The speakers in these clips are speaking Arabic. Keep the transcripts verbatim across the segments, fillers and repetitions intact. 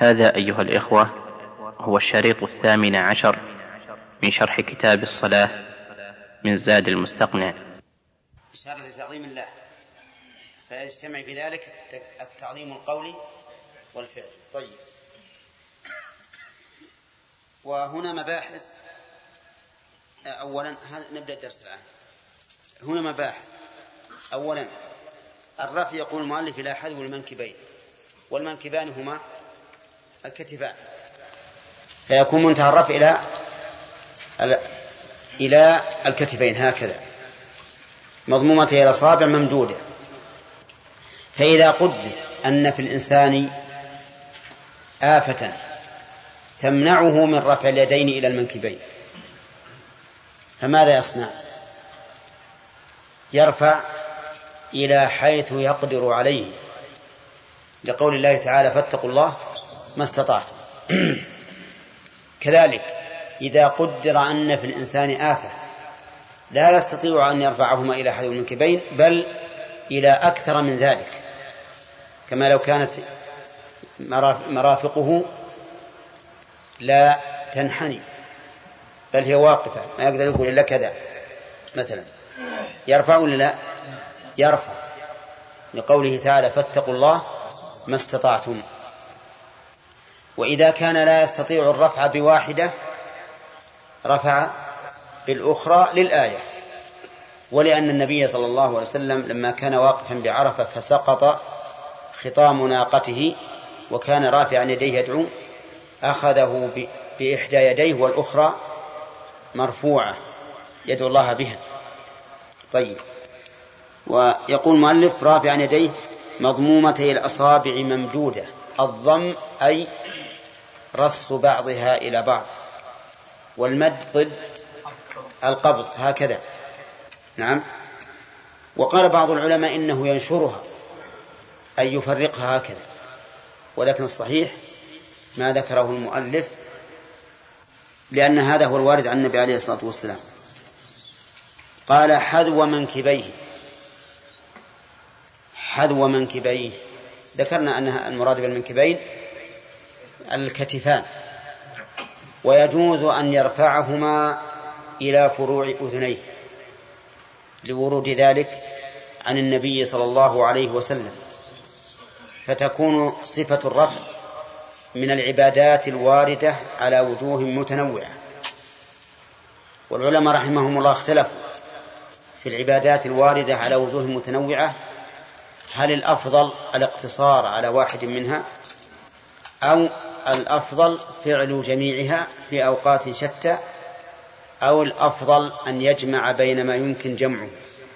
هذا أيها الإخوة هو الشريط الثامن عشر من شرح كتاب الصلاة من زاد المستقنع. إشارة لتعظيم الله، فيجتمع في ذلك التعظيم القولي والفعل. طيب، وهنا مباحث. أولا نبدأ الدرس الآن. هنا مباحث. أولا الرفع، يقول المؤلف إلى حذو المنكبين، والمنكبان هما الكتفان، فيكون منتهى الرفع إلى إلى الكتفين هكذا، مضمومة إلى الأصابع ممدودة. فإذا قدر أن في الإنسان آفة تمنعه من رفع اليدين إلى المنكبين، فماذا يصنع؟ يرفع إلى حيث يقدر عليه، لقول الله تعالى: فاتقوا الله ما استطعتم. كذلك إذا قدر أن في الإنسان آفة لا يستطيع أن يرفعهما إلى حذو المنكبين بل إلى أكثر من ذلك، كما لو كانت مرافقه لا تنحني بل هي واقفة، ما يقدر يقول إلا كذا مثلا، يرفع ولا لا؟ يرفع، لقوله تعالى: فاتقوا الله ما استطعتم. وإذا كان لا يستطيع الرفع بواحدة رفع بالأخرى للآية، ولأن النبي صلى الله عليه وسلم لما كان واقفا بعرفة فسقط خطام ناقته وكان رافعا يديه يدعو، أخذه بإحدى يديه والأخرى مرفوعة يدعو الله بها. طيب، ويقول المؤلف: رافعا يديه مضمومتي الأصابع ممدودة. الضم أي رص بعضها إلى بعض، والمد ضد القبض هكذا. نعم. وقال بعض العلماء إنه ينشرها أي يفرقها هكذا، ولكن الصحيح ما ذكره المؤلف، لأن هذا هو الوارد عن النبي عليه الصلاة والسلام. قال: حذو منكبيه. حذو منكبيه، ذكرنا أن المراد بالمنكبين الكتفان، ويجوز أن يرفعهما إلى فروع أذنيه لورود ذلك عن النبي صلى الله عليه وسلم، فتكون صفة الرفع من العبادات الواردة على وجوه متنوعة. والعلماء رحمهم الله اختلفوا في العبادات الواردة على وجوه متنوعة، هل الأفضل الاقتصار على واحد منها أو الأفضل فعل جميعها في أوقات شتى أو الأفضل أن يجمع بين ما يمكن جمعه.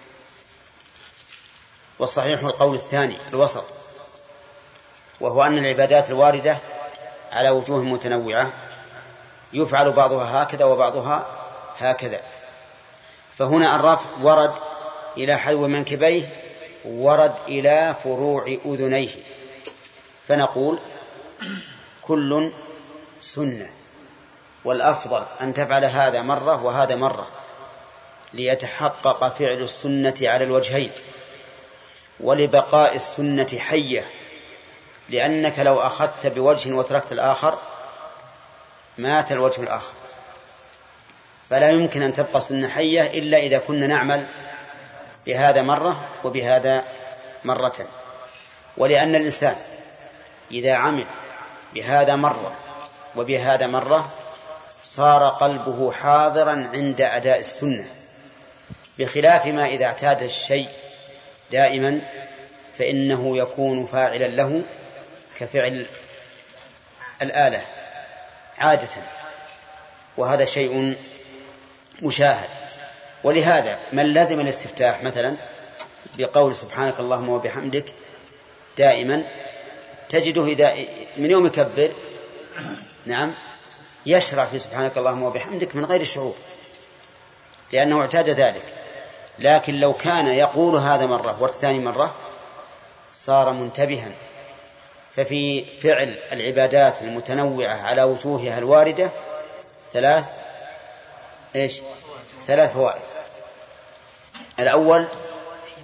والصحيح القول الثاني الوسط، وهو أن العبادات الواردة على وجوه متنوعة يفعل بعضها هكذا وبعضها هكذا. فهنا الرفع ورد إلى حذو منكبيه، ورد إلى فروع أذنيه، فنقول كل سنة، والأفضل أن تفعل هذا مرة وهذا مرة ليتحقق فعل السنة على الوجهين، ولبقاء السنة حية، لأنك لو أخذت بوجه وتركت الآخر مات الوجه الآخر، فلا يمكن أن تبقى السنة حية إلا إذا كنا نعمل بهذا مرة وبهذا مرة. ولأن الإنسان إذا عمل بهذا مرة وبهذا مرة صار قلبه حاضرا عند أداء السنة، بخلاف ما إذا اعتاد الشيء دائما فإنه يكون فاعلا له كفعل الآلة عادة، وهذا شيء مشاهد. ولهذا من لازم الاستفتاح مثلا بقول سبحانك اللهم وبحمدك دائما تجده إذا من يوم يكبر نعم يشرع في سبحانك اللهم وبحمدك من غير شعور، لأنه اعتاد ذلك. لكن لو كان يقول هذا مرة والثاني مرة صار منتبها. ففي فعل العبادات المتنوعة على وجوهها الواردة ثلاث إيش ثلاث فوائد. الأول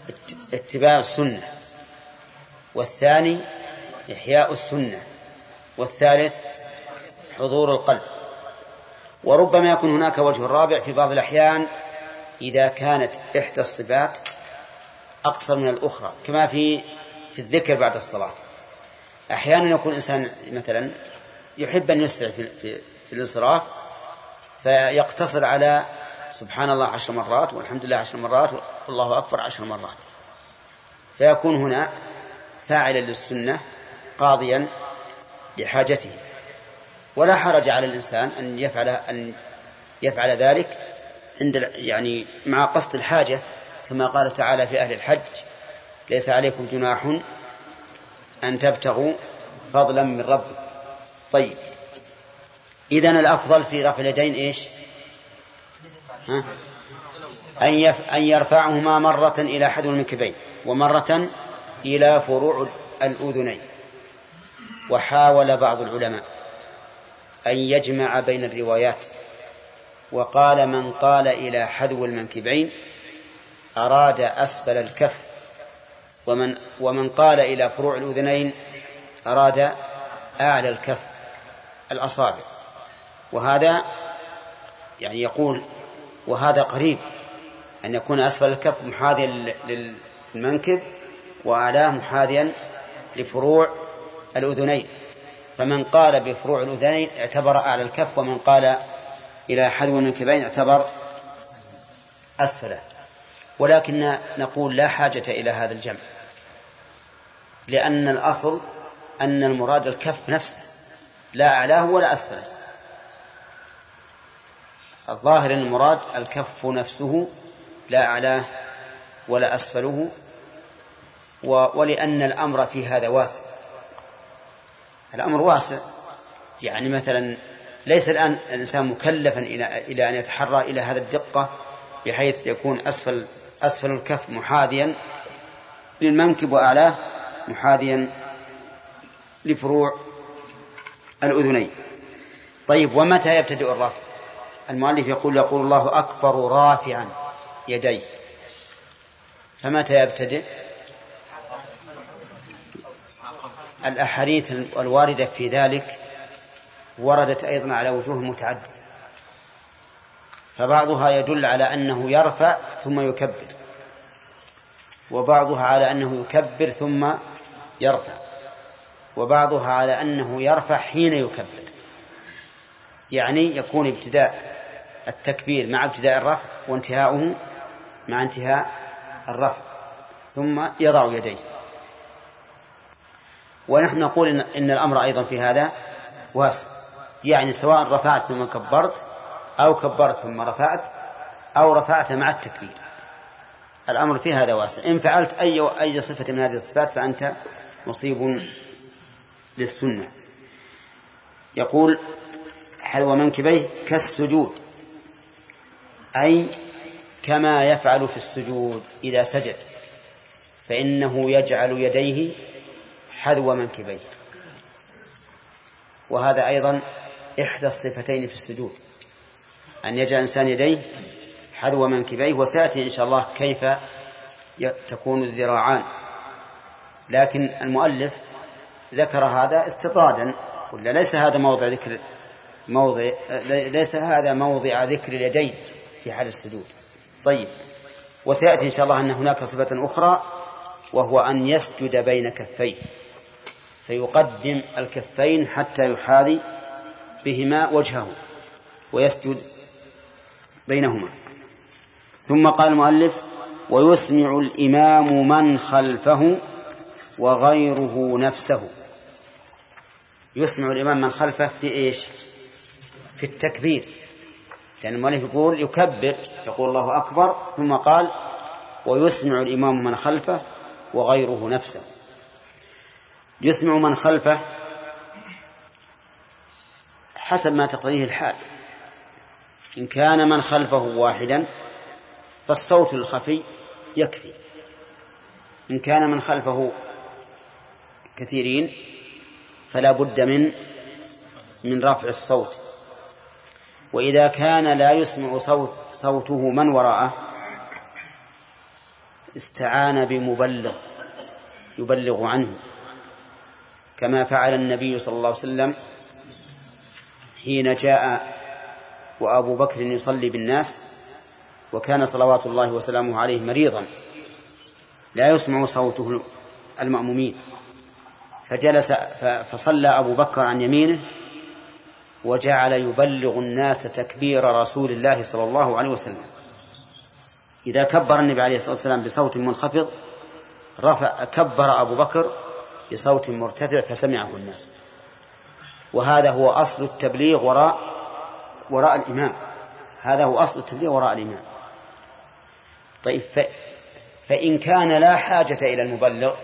اتباع السنة، والثاني إحياء السنة، والثالث حضور القلب. وربما يكون هناك وجه رابع في بعض الأحيان إذا كانت إحدى الصفات أقصر من الأخرى، كما في في الذكر بعد الصلاة. أحيانا يكون إنسان مثلا يحب أن يسرع في, في, في الإنصراف، فيقتصر على سبحان الله عشر مرات والحمد لله عشر مرات والله أكبر عشر مرات، فيكون هنا فاعلا للسنة قاضيا لحاجته. ولا حرج على الإنسان أن يفعل أن يفعل ذلك عند يعني مع قصد الحاجة، كما قال تعالى في أهل الحج: ليس عليكم جناح أن تبتغوا فضلا من ربكم. طيب، إذن الأفضل في رفع اليدين إيش؟ ها؟ أن, يف... أن يرفعهما مرة إلى حذو المنكبين ومرة إلى فروع الأذنين. وحاول بعض العلماء أن يجمع بين الروايات، وقال: من قال إلى حذو المنكبين أراد أسفل الكف، ومن, ومن قال إلى فروع الأذنين أراد أعلى الكف الأصابع. وهذا يعني يقول وهذا قريب أن يكون أسفل الكف محاذيا للمنكب وأعلاه محاذيا لفروع الأذنين، فمن قال بفروع الأذنين اعتبر أعلى الكف، ومن قال إلى حذو المنكبين اعتبر أسفله. ولكن نقول لا حاجة إلى هذا الجمع، لأن الأصل أن المراد الكف نفسه لا أعلاه ولا أسفله. الظاهر أن المراد الكف نفسه لا أعلاه ولا أسفله، ولأن الأمر في هذا واسع. الأمر واسع، يعني مثلا ليس الآن الإنسان مكلفا إلى أن يتحرى إلى هذا الدقة بحيث يكون أسفل أسفل الكف محاذيا للمنكب وأعلاه محاذيا لفروع الأذنين. طيب، ومتى يبتدئ الرفع؟ المؤلف يقول يقول الله أكبر رافعا يديه، فمتى يبتدئ؟ الأحاديث الواردة في ذلك وردت أيضا على وجوه متعددة، فبعضها يدل على أنه يرفع ثم يكبر، وبعضها على أنه يكبر ثم يرفع، وبعضها على أنه يرفع حين يكبر، يعني يكون ابتداء التكبير مع ابتداء الرفع وانتهاؤه مع انتهاء الرفع، ثم يضع يديه. ونحن نقول إن, إن الأمر أيضا في هذا واسع، يعني سواء رفعت ثم كبرت أو كبرت ثم رفعت أو رفعت مع التكبير، الأمر في هذا واسع. إن فعلت أي أي صفة من هذه الصفات فأنت مصيب للسنة. يقول: حذو منكبيه كالسجود، أي كما يفعل في السجود إذا سجد، فإنه يجعل يديه حذو منكبيه. وهذا أيضا إحدى الصفتين في السجود، أن يجعل الإنسان يديه حذو منكبيه، وسيأتي إن شاء الله كيف تكون الذراعان. لكن المؤلف ذكر هذا استطرادا، ولا ليس هذا موضع ذكر موضع ليس هذا موضع ذكر اليدين في حال السجود. طيب، وسيأتي إن شاء الله أن هناك صفة أخرى، وهو أن يسجد بين كفيه، فيقدم الكفين حتى يحاذي بهما وجهه ويسجد بينهما. ثم قال المؤلف: ويسمع الإمام من خلفه وغيره نفسه. يسمع الإمام من خلفه في إيش؟ في التكبير، لأن المؤلف يقول يكبر، يقول الله أكبر، ثم قال: ويسمع الإمام من خلفه وغيره نفسه. يسمع من خلفه حسب ما تقتضيه الحال. إن كان من خلفه واحدا فالصوت الخفي يكفي، إن كان من خلفه كثيرين فلا بد من من رفع الصوت. وإذا كان لا يسمع صوت صوته من وراءه استعان بمبلغ يبلغ عنه، كما فعل النبي صلى الله عليه وسلم حين جاء وأبو بكر يصلي بالناس، وكان صلوات الله وسلامه عليه مريضا لا يسمع صوته المأمومين، فجلس فصلى أبو بكر عن يمينه وجعل يبلغ الناس تكبير رسول الله صلى الله عليه وسلم. إذا كبر النبي عليه الصلاة والسلام بصوت منخفض رفع كبر أبو بكر بصوت مرتفع فسمعه الناس. وهذا هو أصل التبليغ وراء وراء الإمام، هذا هو أصل التبليغ وراء الإمام. طيب فإن كان لا حاجة إلى المبلغ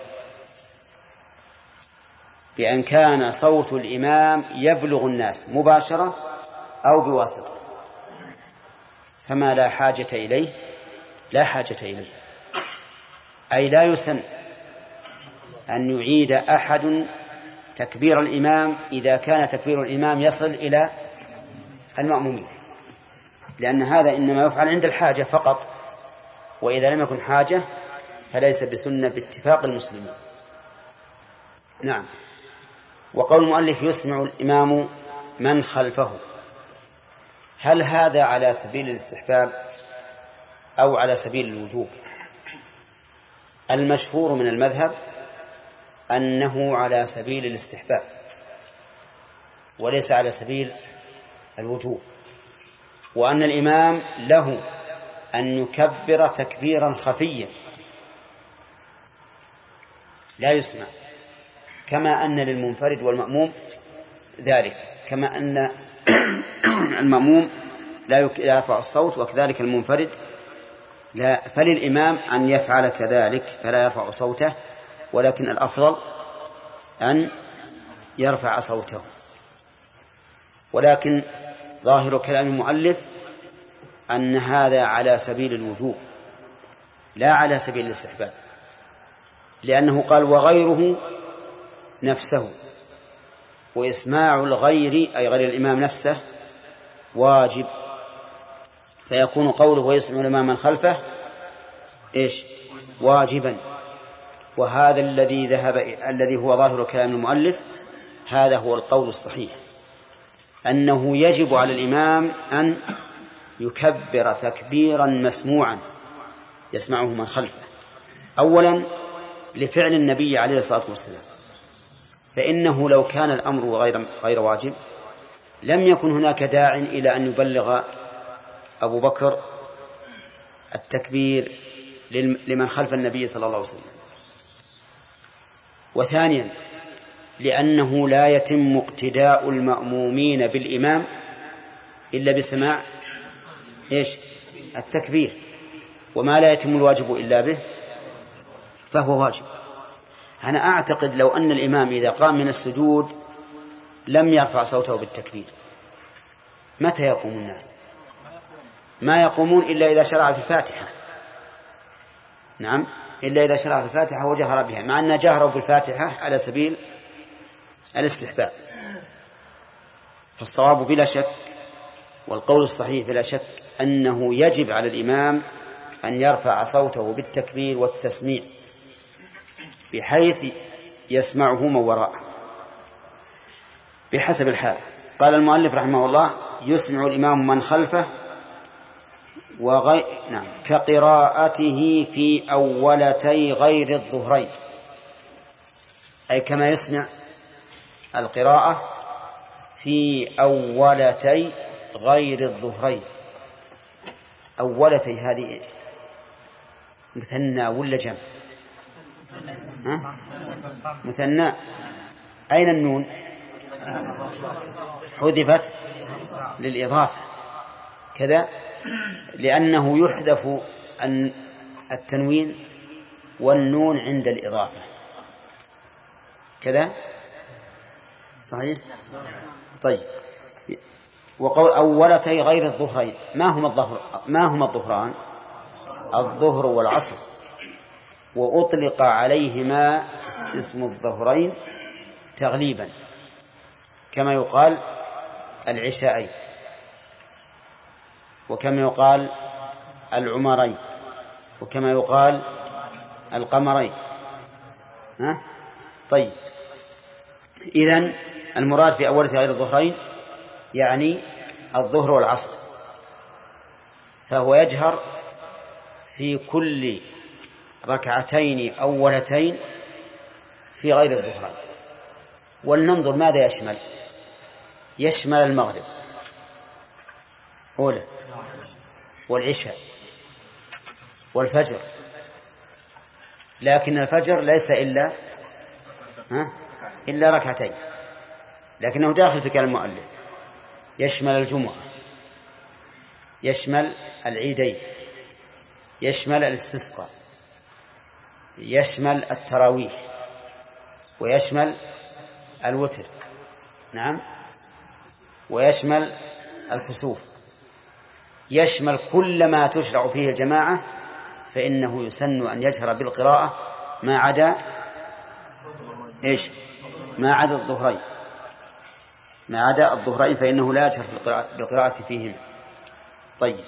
بأن كان صوت الإمام يبلغ الناس مباشرة أو بواسطة، فما لا حاجة إليه لا حاجة إليه، أي لا يسن أن يعيد أحد تكبير الإمام إذا كان تكبير الإمام يصل إلى المأمومين، لأن هذا إنما يفعل عند الحاجة فقط، وإذا لم يكن حاجة فليس بسنة باتفاق المسلمين. نعم. وقول المؤلف يسمع الإمام من خلفه، هل هذا على سبيل الاستحباب أو على سبيل الوجوب؟ المشهور من المذهب أنه على سبيل الاستحباب وليس على سبيل الوجوب، وأن الإمام له أن يكبر تكبيرا خفيا لا يسمع، كما أن للمنفرد والمأموم ذلك، كما أن المأموم لا يرفع الصوت وكذلك المنفرد لا، فللإمام أن يفعل كذلك فلا يرفع صوته، ولكن الأفضل أن يرفع صوته. ولكن ظاهر كلام المؤلف أن هذا على سبيل الوجوب لا على سبيل الاستحباب، لأنه قال وغيره نفسه، وإسماع الغير أي غير الإمام نفسه واجب، فيكون قوله ويسمع الإمام من خلفه إيش؟ واجبا. وهذا الذي ذهب الذي هو ظاهر كلام المؤلف، هذا هو القول الصحيح، أنه يجب على الإمام أن يكبر تكبيرا مسموعا يسمعه من خلفه، أولا لفعل النبي عليه الصلاة والسلام، فإنه لو كان الأمر غير غير واجب لم يكن هناك داع إلى أن يبلغ أبو بكر التكبير لمن خلف النبي صلى الله عليه وسلم. وثانيا لأنه لا يتم اقتداء المأمومين بالإمام إلا بسماع إيش؟ التكبير، وما لا يتم الواجب إلا به فهو واجب. أنا أعتقد لو أن الإمام إذا قام من السجود لم يرفع صوته بالتكبير متى يقوم الناس؟ ما يقومون إلا إذا شرع في الفاتحة. نعم، إلا إذا شرع في الفاتحة وجهر بها، مع أن جهروا بالفاتحة على سبيل الاستحباب. فالصواب بلا شك والقول الصحيح بلا شك أنه يجب على الإمام أن يرفع صوته بالتكبير والتسميع بحيث يسمعه من وراءه بحسب الحال. قال المؤلف رحمه الله يسمع الإمام من خلفه وغي... نعم كقراءته في أولتي غير الظهرين، أي كما يسمع القراءة في أولتي غير الظهرين. أولتي هذه مثنى ولا جمع؟ مثنى. أين النون؟ حذفت للإضافة كذا، لأنه يحذف التنوين والنون عند الإضافة كذا، صحيح؟ طيب. وقول أولتي غير الظهرين، ما هما الظهر ما هما الظهران؟ الظهر والعصر، وأطلق عليهما اسم الظهرين تغليبا، كما يقال العشاءين، وكما يقال العمرين، وكما يقال القمرين. ها؟ طيب، إذن المراد في أول غير الظهرين يعني الظهر والعصر، فهو يجهر في كل ركعتين أولتين في غير الظهرين. ولننظر ماذا يشمل. يشمل المغرب أولى والعشاء والفجر، لكن الفجر ليس إلا ها إلا ركعتين، لكنه داخل في كلام المؤلف. يشمل الجمعة، يشمل العيدين، يشمل الاستسقاء، يشمل التراويح، ويشمل الوتر، نعم، ويشمل الكسوف، يشمل كل ما تشرع فيه الجماعة، فإنه يسن أن يجهر بالقراءة ما عدا إيش ما عدا الظهرين ما عدا الظهرين فإنه لا يجهر بالقراءة فيهما. طيب،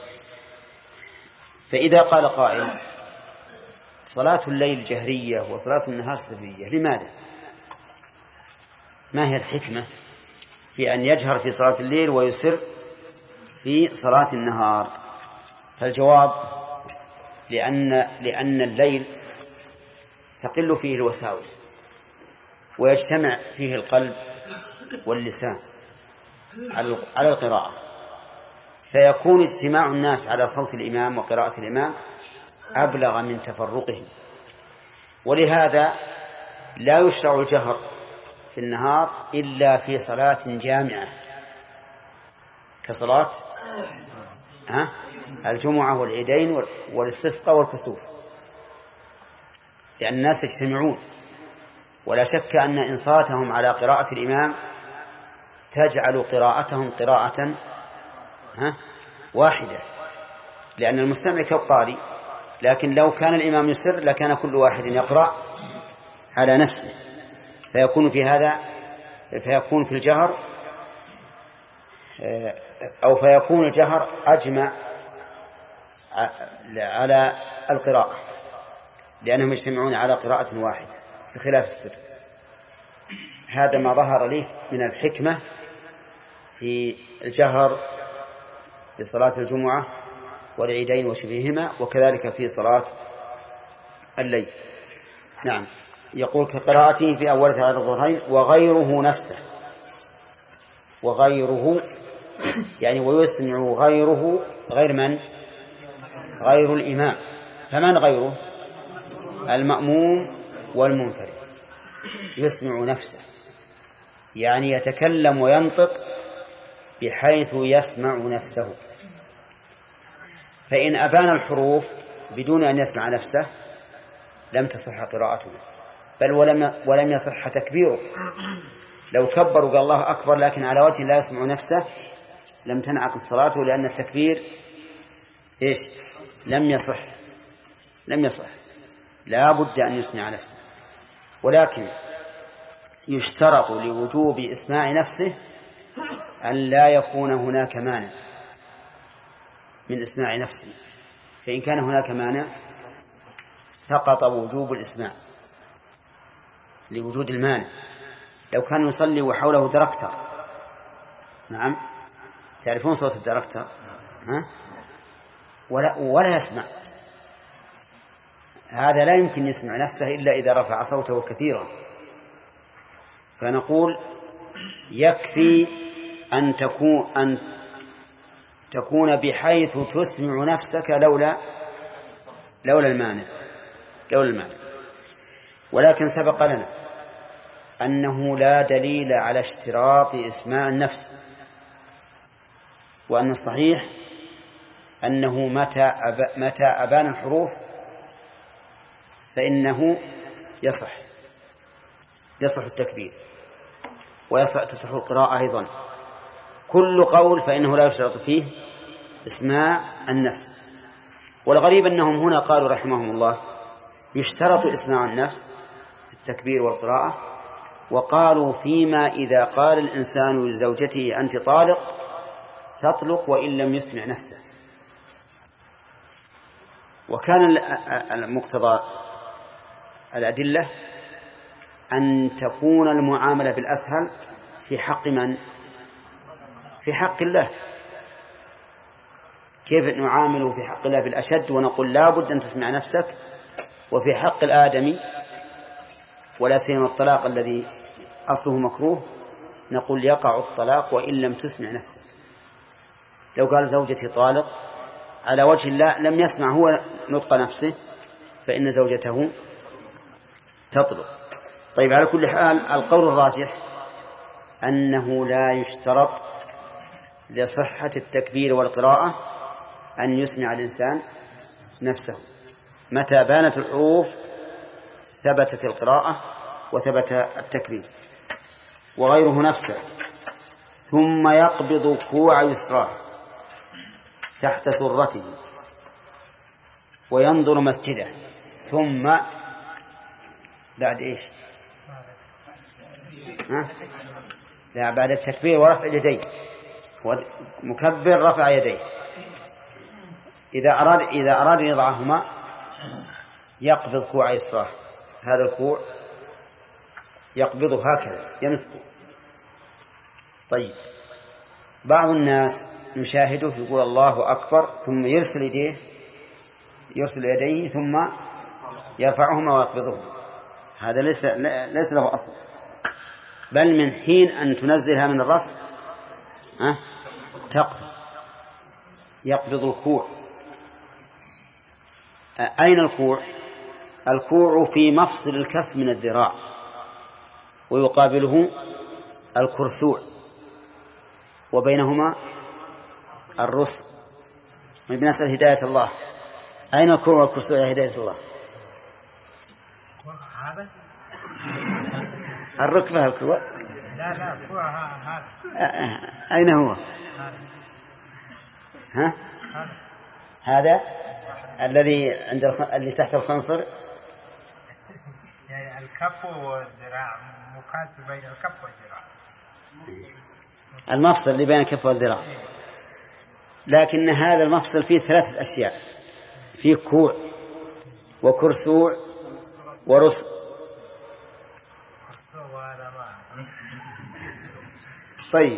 فإذا قال قائل صلاة الليل جهرية وصلاة النهار سرية، لماذا؟ ما هي الحكمة في أن يجهر في صلاة الليل ويسر في صلاة النهار؟ فالجواب لأن لأن الليل تقل فيه الوساوس ويجتمع فيه القلب واللسان على القراءة، فيكون اجتماع الناس على صوت الإمام وقراءة الإمام أبلغ من تفرقهم، ولهذا لا يشرع الجهر في النهار إلا في صلاة جامعة كصلاة الجمعة والعيدين والاستسقاء والكسوف، لأن الناس يجتمعون، ولا شك أن إنصاتهم على قراءة الإمام تجعل قراءتهم قراءة واحدة، لأن المستمع كالقارئ، لكن لو كان الإمام يسر لكان كل واحد يقرأ على نفسه، فيكون في هذا فيكون في الجهر أو فيكون الجهر أجمع على القراءة، لأنهم يجتمعون على قراءة واحدة بخلاف السر. هذا ما ظهر لي من الحكمة في الجهر في صلاة الجمعة والعيدين وشبههما، وكذلك في صلاة الليل. نعم، يقول كقراءته في أول ثلاث الظهرين وغيره نفسه. وغيره يعني ويسمع غيره، غير من؟ غير الإمام. فمن غيره؟ المأموم والمنفرد. يسمع نفسه يعني يتكلم وينطق بحيث يسمع نفسه، فإن أبان الحروف بدون أن يسمع نفسه لم تصح قراءته، بل ولم ولم يصح تكبيره. لو كبر وقال الله أكبر لكن على وجه لا يسمع نفسه لم تنعقد صلاته، لأن التكبير إيش لم يصح لم يصح لا بد أن يسمع نفسه. ولكن يشترط لوجوب إسماع نفسه أن لا يكون هناك مانع من إسماع نفسه، فإن كان هناك مانع سقط وجوب الإسماع لوجود المانع. لو كان يصلي وحوله دركتر، نعم تعرفون صوت الدركتر، ها؟ ولا, ولا يسمع، هذا لا يمكن يسمع نفسه إلا إذا رفع صوته كثيرا. فنقول يكفي أن تكون أن تكون بحيث تسمع نفسك لولا لولا المانع لولا المانع. ولكن سبق لنا أنه لا دليل على اشتراط إسماع النفس، وأن الصحيح أنه متى أب... متى أبان الحروف فإنه يصح يصح التكبير ويصح تصح القراءة أيضا. كل قول فإنه لا يشترط فيه إسماع النفس. والغريب أنهم هنا قالوا رحمهم الله يشترط إسماع النفس في التكبير والقراءة، وقالوا فيما إذا قال الإنسان لزوجته أنت طالق تطلق وإن لم يسمع نفسه. وكان المقتضى الأدلة أن تكون المعاملة بالأسهل في حق من؟ في حق الله. كيف نعامله في حق الله بالأشد ونقول لا بد أن تسمع نفسك، وفي حق الآدمي ولا سيما الطلاق الذي أصله مكروه نقول يقع الطلاق وإن لم تسمع نفسك. لو قال زوجتي طالق على وجه الله لم يسمع هو نطق نفسه فإن زوجته تطلق. طيب، على كل حال القول الراجح أنه لا يشترط لصحة التكبير والقراءة أن يسمع الإنسان نفسه. متى بانت الحروف ثبتت القراءة وثبت التكبير. وغيره نفسه. ثم يقبض كوع يسراه تحت سرته وينظر مسجده. ثم بعد إيش؟ ها؟ لا، بعد التكبير ورفع اليدين. مكبر رفع يديه. إذا أراد إذا أراد أن يضعهما يقبض كوع يسراه. هذا الكوع يقبضه هكذا يمسكه. طيب، بعض الناس نشاهده يقول الله أكبر ثم يرسل يديه يرسل يديه ثم يرفعهما ويقبضهما. هذا ليس ليس له أصل، بل من حين أن تنزلها من الرفع أه؟ تقبض. يقبض الكوع. أين الكوع؟ الكوع في مفصل الكف من الذراع، ويقابله الكرسوع، وبينهما الرسغ. بنسأل هداية الله، أين الكوع والكرسوع يا هداية الله؟ هذا الركبة الكوع. لا لا الكوع هذا. أين هو؟ ها؟ هذا الذي عند الخ... اللي تحت الخنصر. يعني الكف والذراع مكاسب بين الكف والذراع. المفصل اللي بين الكف والذراع. لكن هذا المفصل فيه ثلاثة أشياء، فيه كوع وكرسوع ورسغ. طيب،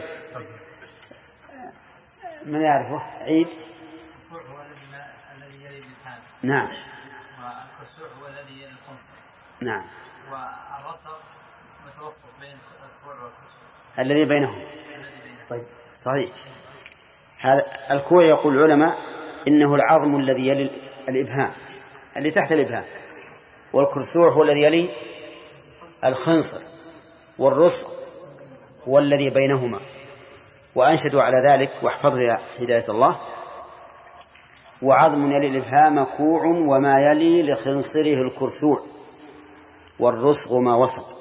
من يعرفه؟ عيد. الكوع هو الذي يلي بالحال. نعم. والكرسوع هو الذي يلي الخنصر. نعم. والرسغ متوسط بين الكوع والكرسوع الذي بينهم. طيب، صحيح. هذا الكوع يقول العلماء إنه العظم الذي يلي الإبهام اللي تحت الإبهام، والكرسوع هو الذي يلي الخنصر، والرسغ هو الذي بينهما. وأنشدوا على ذلك، واحفظه يا هداية الله: وعظم يلي الإبهام كوع وما يلي لخنصره الكرسوع والرسغ ما وسط.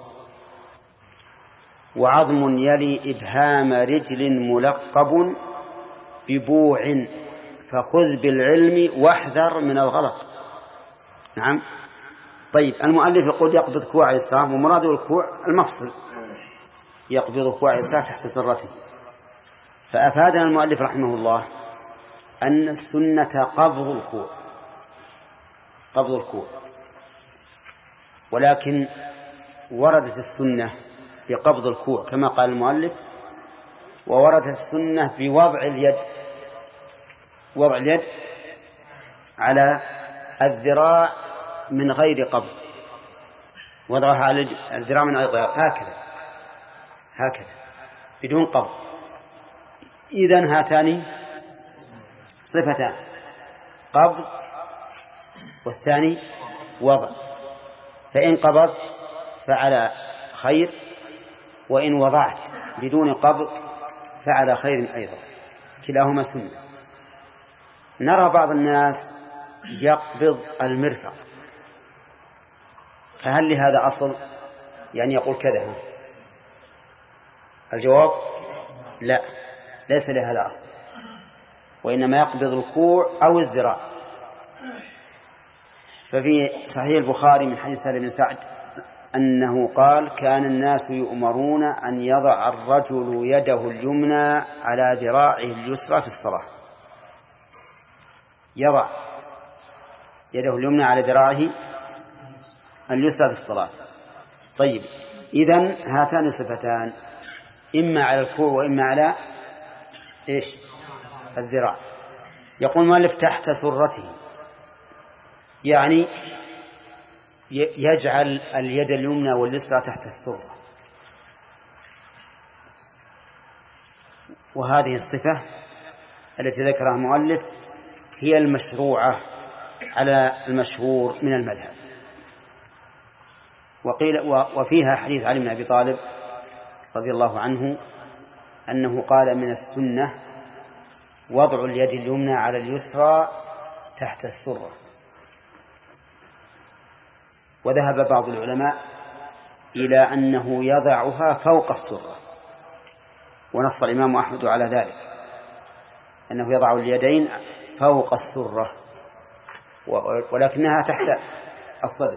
وعظم يلي إبهام رجل ملقب ببوع فخذ بالعلم واحذر من الغلط. نعم. طيب، المؤلف يقول يقبض كوع يسراه، ومراده الكوع المفصل، يقبض كوع يسراه تحت سرته. فأفادنا المؤلف رحمه الله أن السنة قبض الكوع، قبض الكوع، ولكن وردت السنة بقبض الكوع كما قال المؤلف، ووردت السنة بوضع اليد، وضع اليد على الذراع من غير قبض، وضعها على الذراع من غير قبض هكذا هكذا بدون قبض. إذن هاتان صفتان: قبض والثاني وضع. فإن قبضت فعلى خير، وإن وضعت بدون قبض فعلى خير أيضا، كلاهما سنة. نرى بعض الناس يقبض المرفق، فهل لهذا أصل؟ يعني يقول كذا. الجواب لا، ليس لهذا أصل، وإنما يقبض الكوع أو الذراع. ففي صحيح البخاري من حديث سهل بن سعد أنه قال: كان الناس يؤمرون أن يضع الرجل يده اليمنى على ذراعه اليسرى في الصلاة. يضع يده اليمنى على ذراعه اليسرى في الصلاة. طيب، إذن هاتان صفتان إما على الكوع وإما على إيش الذراع. يقول المؤلف تحت سرته، يعني يجعل اليد اليمنى واليسرى تحت السرة، وهذه الصفة التي ذكرها المؤلف هي المشروعة على المشهور من المذهب. وقيل وفيها حديث علي بن أبي طالب رضي الله عنه أنه قال من السنة وضع اليد اليمنى على اليسرى تحت السرة. وذهب بعض العلماء إلى أنه يضعها فوق السرة، ونص الإمام أحمد على ذلك أنه يضع اليدين فوق السرة ولكنها تحت الصدر.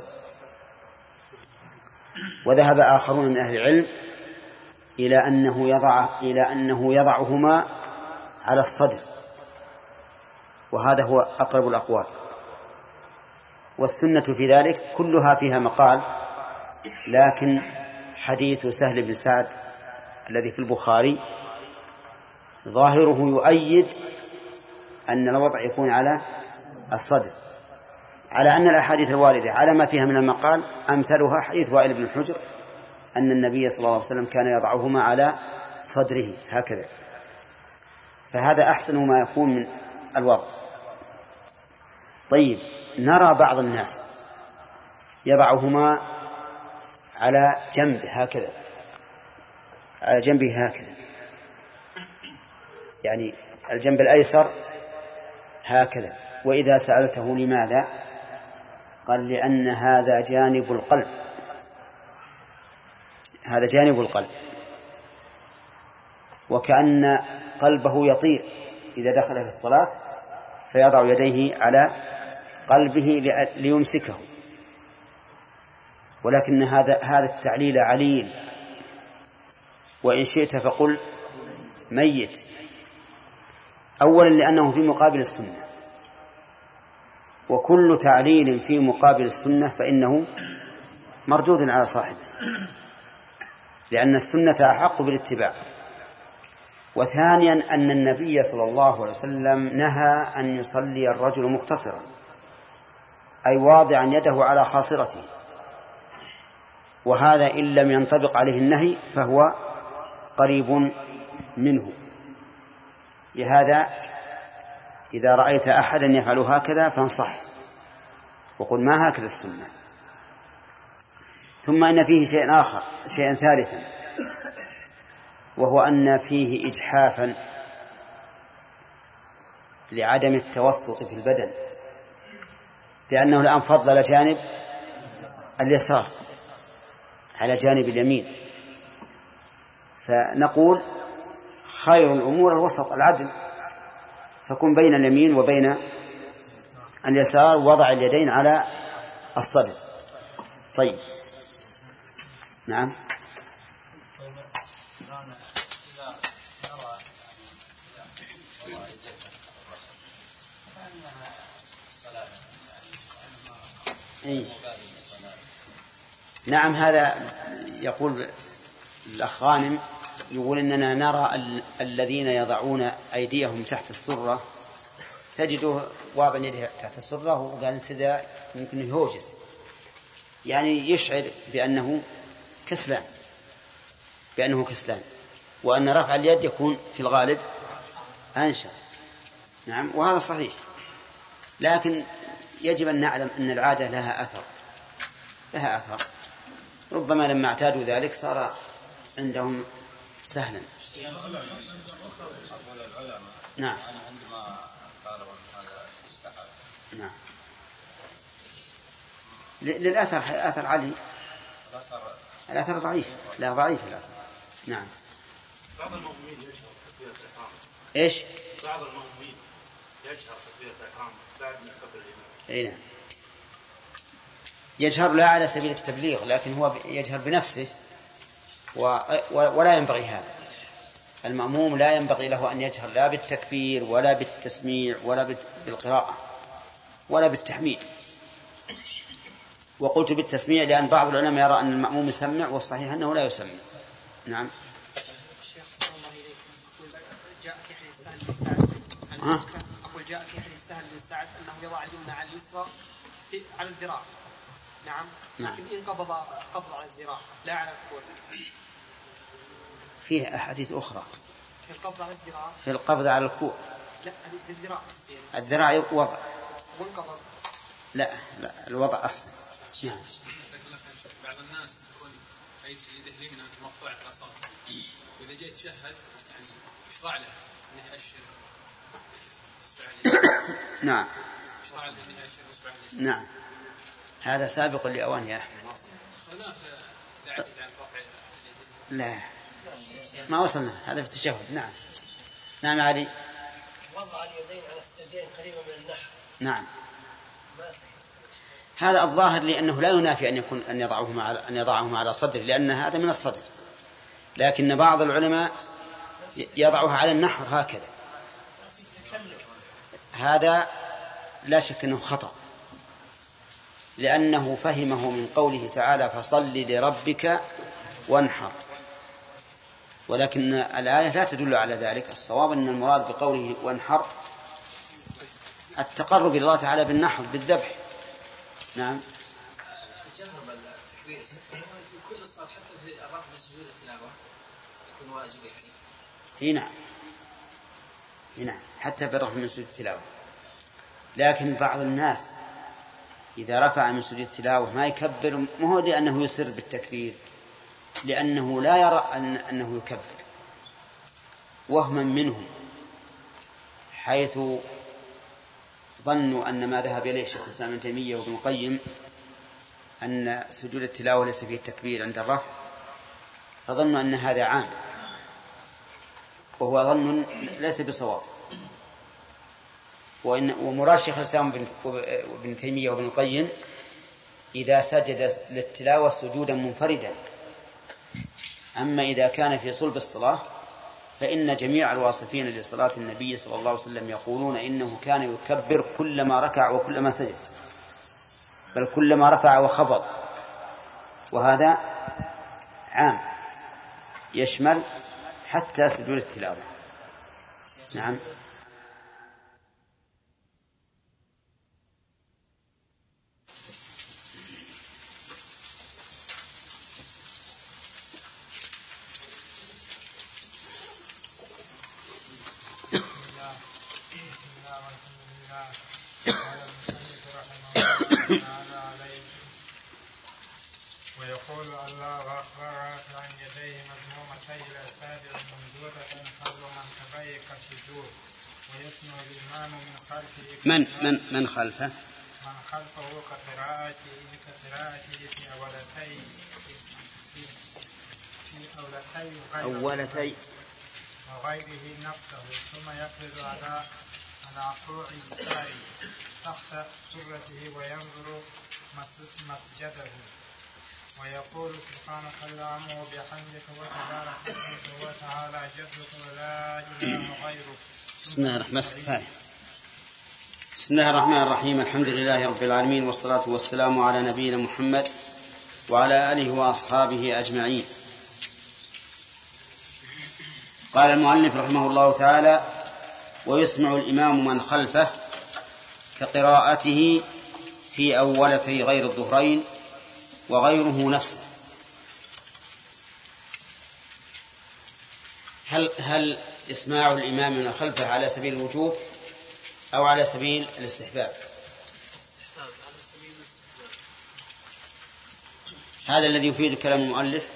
وذهب آخرون من أهل العلم إلى أنه يضع إلى أنه يضعهما على الصدر، وهذا هو أقرب الأقوال. والسنة في ذلك كلها فيها مقال، لكن حديث سهل بن سعد الذي في البخاري ظاهره يؤيد أن الوضع يكون على الصدر، على أن الأحاديث الواردة على ما فيها من المقال أمثلها حديث وائل بن حجر أن النبي صلى الله عليه وسلم كان يضعهما على صدره هكذا، فهذا أحسن ما يكون من الوضع. طيب، نرى بعض الناس يضعهما على جنبه هكذا، على جنبه هكذا، يعني الجنب الأيسر هكذا. وإذا سألته لماذا قال لأن هذا جانب القلب، هذا جانب القلب، وكأن قلبه يطير إذا دخل في الصلاة فيضع يديه على قلبه ليمسكه. ولكن هذا هذا التعليل عليل، وإن شئت فقل ميت. أولا لأنه في مقابل السنة، وكل تعليل في مقابل السنة فإنه مردود على صاحبه، لأن السنة أحق بالاتباع. وثانيا أن النبي صلى الله عليه وسلم نهى أن يصلي الرجل مختصرا، أي واضعا يده على خاصرته، وهذا إن لم ينطبق عليه النهي فهو قريب منه. لهذا إذا رأيت أحدا يفعل هكذا فانصح وقل ما هكذا السنة. ثم إن فيه شيء آخر، شيئا ثالثا، وهو أن فيه إجحافا لعدم التوسط في البدن، لأنه الآن فضل جانب اليسار على جانب اليمين، فنقول خير الأمور الوسط العدل، فكن بين اليمين وبين اليسار، وضع اليدين على الصدر. طيب، نعم. إيه؟ نعم، هذا يقول الأخ غانم، يقول إننا نرى ال- الذين يضعون أيديهم تحت السرة تجده واضع يده تحت السرة، وقال سدا يمكن يهوجس، يعني يشعر بأنه كسلان بأنه كسلان وأن رفع اليد يكون في الغالب أنشط. نعم، وهذا صحيح، لكن يجب أن نعلم أن العادة لها أثر لها أثر ربما لما اعتادوا ذلك صار عندهم سهلا. نعم. نعم، للأثر أثر علي، الأثر ضعيف، لا ضعيف الأثر. نعم. بعض المؤمنين يجهر تكبيرة الإحرام. إيش؟ بعض المؤمنين يجهر تكبيرة الإحرام بعد ما يكبر الإمام. أي نعم، يجهر لا على سبيل التبليغ، لكن هو يجهر بنفسه، ولا ينبغي هذا. المأموم لا ينبغي له أن يجهر لا بالتكبير ولا بالتسميع ولا بالقراءة ولا بالتحميد. وقلت بالتسميع لأن بعض العلماء يرى أن المأموم يسمع والصحيح أنه لا يسمع. نعم. الشيخ صلى الله عليه وسلم جاء في حديث سهل بن سعد أقول جاء في حديث سهل بن سعد أنه يضع اليمنى على اليسرى على الذراع. نعم. لكن إن قبض قبض على الذراع لا على الكوع. فيه أحاديث أخرى في القبض على الذراع. في القبض على الكوع. لا الذراع. الذراع وضع. وانقبض. لا لا الوضع أحسن. نعم. بعض الناس تكون يده اليمنى مقطوعة الأصابع وإذا جاء يتشهد يعني يشرع له أنه يأشر إصبع اليمين. نعم. يشرع له أنه يأشر إصبع اليمين. نعم. هذا سابق لأوان يا أحمد. خلاف دعت عن رفع. لا ما وصلنا هذا في التشهد. نعم. نعم علي. وضع اليدين على الثديين قريبا من النحر. نعم. هذا الظاهر لأنه لا ينافي أن يكون أن يضعهما على أن يضعهما على صدره لأن هذا من الصدر، لكن بعض العلماء يضعها على النحر هكذا. هذا لا شك أنه خطأ لأنه فهمه من قوله تعالى فصل لربك وانحر، ولكن الآية لا تدل على ذلك. الصواب أن المراد بقوله وانحر التقرب إلى الله تعالى بالنحر بالذبح. نعم. جرب التكبير في كل الصلاة حتى في الرفع من سجود التلاوة يكون واجب يعني. اي نعم. نعم حتى في الرفع من سجود التلاوة، لكن بعض الناس إذا رفع من سجود التلاوة ما يكبر، ما هو لأنه يسر بالتكبير، لأنه لا يرى أن أنه يكبر وهما منهم، حيث ظنوا أن ما ذهب إليه شيخ الإسلام ابن تيمية وابن القيم أن سجود التلاوة ليس فيه التكبير عند الرفع، فظنوا أن هذا عام، وهو ظن ليس بصواب. ومراد شيخ الإسلام وابن تيمية وابن القيم إذا سجد للتلاوة سجودا منفردا، أما إذا كان في صلب الصلاة فإن جميع الواصفين لصلاة النبي صلى الله عليه وسلم يقولون إنه كان يكبر كلما ركع وكلما سجد، بل كلما رفع وخفض، وهذا عام يشمل حتى سجود التلاوة. نعم. ويقول الله أكبر عن يديه مضمومتي إلى السابع ممدودة قبل منكبيه كالسجود، ويسمع الإمام من خلفه من من من خلفه من خلفه كقراءته كقراءته في أولتي في أولتي أولتي وغيره نفسه، ثم يقبض على على كوع يساره تحت سرته وينظر مسجده ويقول سبحانك اللهم وبحمدك وتبارك اسمك وتعالى جدك ولا إله غيرك. بسم الله الرحمن الرحيم. بسم الله الرحمن الرحيم. الحمد لله رب العالمين، والصلاة والسلام على نبينا محمد وعلى آله وأصحابه أجمعين. قال المؤلف رحمه الله تعالى: ويسمع الإمام من خلفه كقراءته في أولتي غير الظهرين وغيره نفسه. هل هل إسماع الإمام من خلفه على سبيل الوجوب أو على سبيل الاستحباب؟ هذا الذي يفيد كلام المؤلف.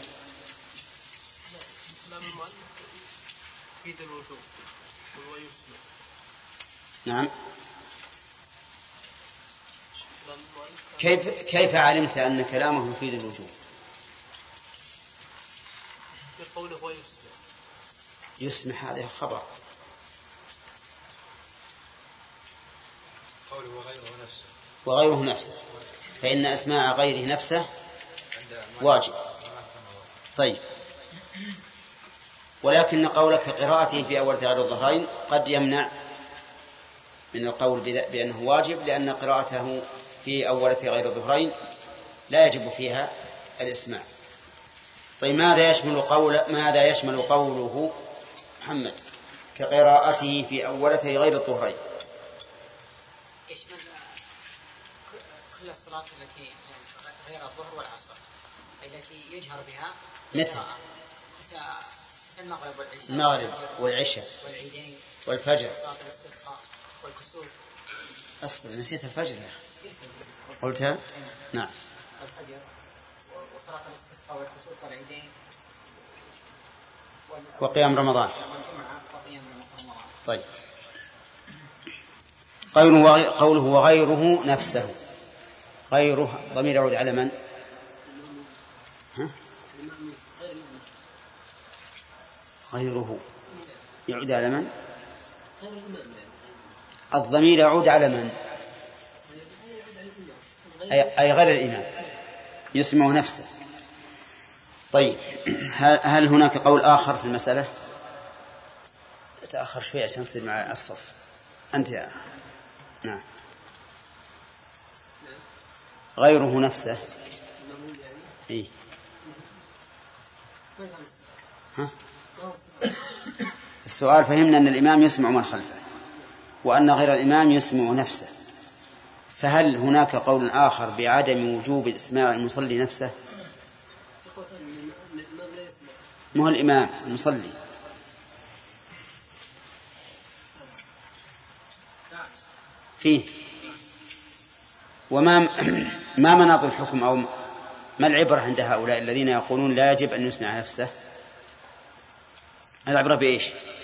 كلام المؤلف يفيد الوجوب ويسمع. نعم. كيف كيف علمت أن كلامه يفيد الوجوب؟ بقوله هو يسمع. يسمع هذا خبر. قوله وغيره نفسه. وغيره نفسه، فإن أسماع غيره نفسه واجب. طيب، ولكن قولك قراءته في أول غير الظهرين قد يمنع من القول بأنه واجب، لأن قراءته في أولة غير الظهرين لا يجب فيها الإسماع. طيب ماذا يشمل قول ماذا يشمل قوله محمد كقراءته في أولتي غير الظهرين؟ يشمل كل الصلاة التي غير الظهر والعصر التي يجهر بها مثل المغرب والعشاء المغرب والعشاء والعيدين والفجر صلاة الاستسقاء والكسوف. أصبر نسيت الفجر يا أخي قلتها؟ نعم. الفجر وصلاة الاستسقاء والكسوف والعيدين وقيام رمضان. وقيام رمضان. طيب قوله وغيره نفسه، غيره ضمير يعود على من؟ ها؟ غيره يعود على من؟ الضمير يعود على من؟ أي غير الإمام يسمع نفسه. طيب هل هناك قول آخر في المسألة؟ تأخر شوي عشان تصير مع الصف أنت يا نعم. غيره نفسه إيه؟ ها؟ السؤال فهمنا أن الإمام يسمع من خلفه وأن غير الإمام يسمع نفسه، فهل هناك قول آخر بعدم وجوب إسماع المصلي نفسه؟ ما هو الإمام المصلي فيه. وما ما مناط الحكم أو ما العبرة عند هؤلاء الذين يقولون لا يجب أن يسمع نفسه؟ العبرة بإيش؟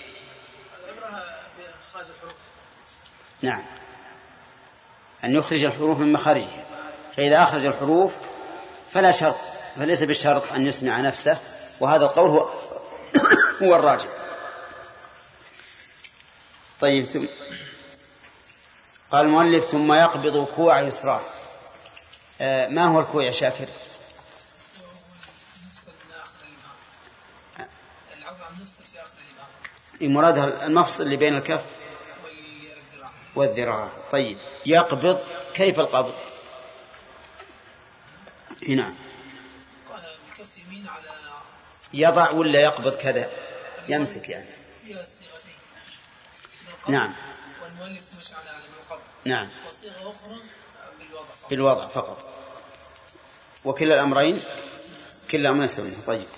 نعم أن يخرج الحروف من مخارجها، فإذا أخرج الحروف فلا شرط، فليس بالشرط أن يسمع نفسه، وهذا القول هو هو الراجح. طيب ثم قال المؤلف ثم يقبض كوع يسراه. آه ما هو الكوع يا شاكر؟ مرادها المفصل اللي بين الكف والذراع. طيب يقبض، كيف القبض هنا؟ يضع ولا يقبض كذا يمسك يعني؟ نعم نعم بالوضع فقط، وكلا الأمرين كلا أمرين سوينه. طيب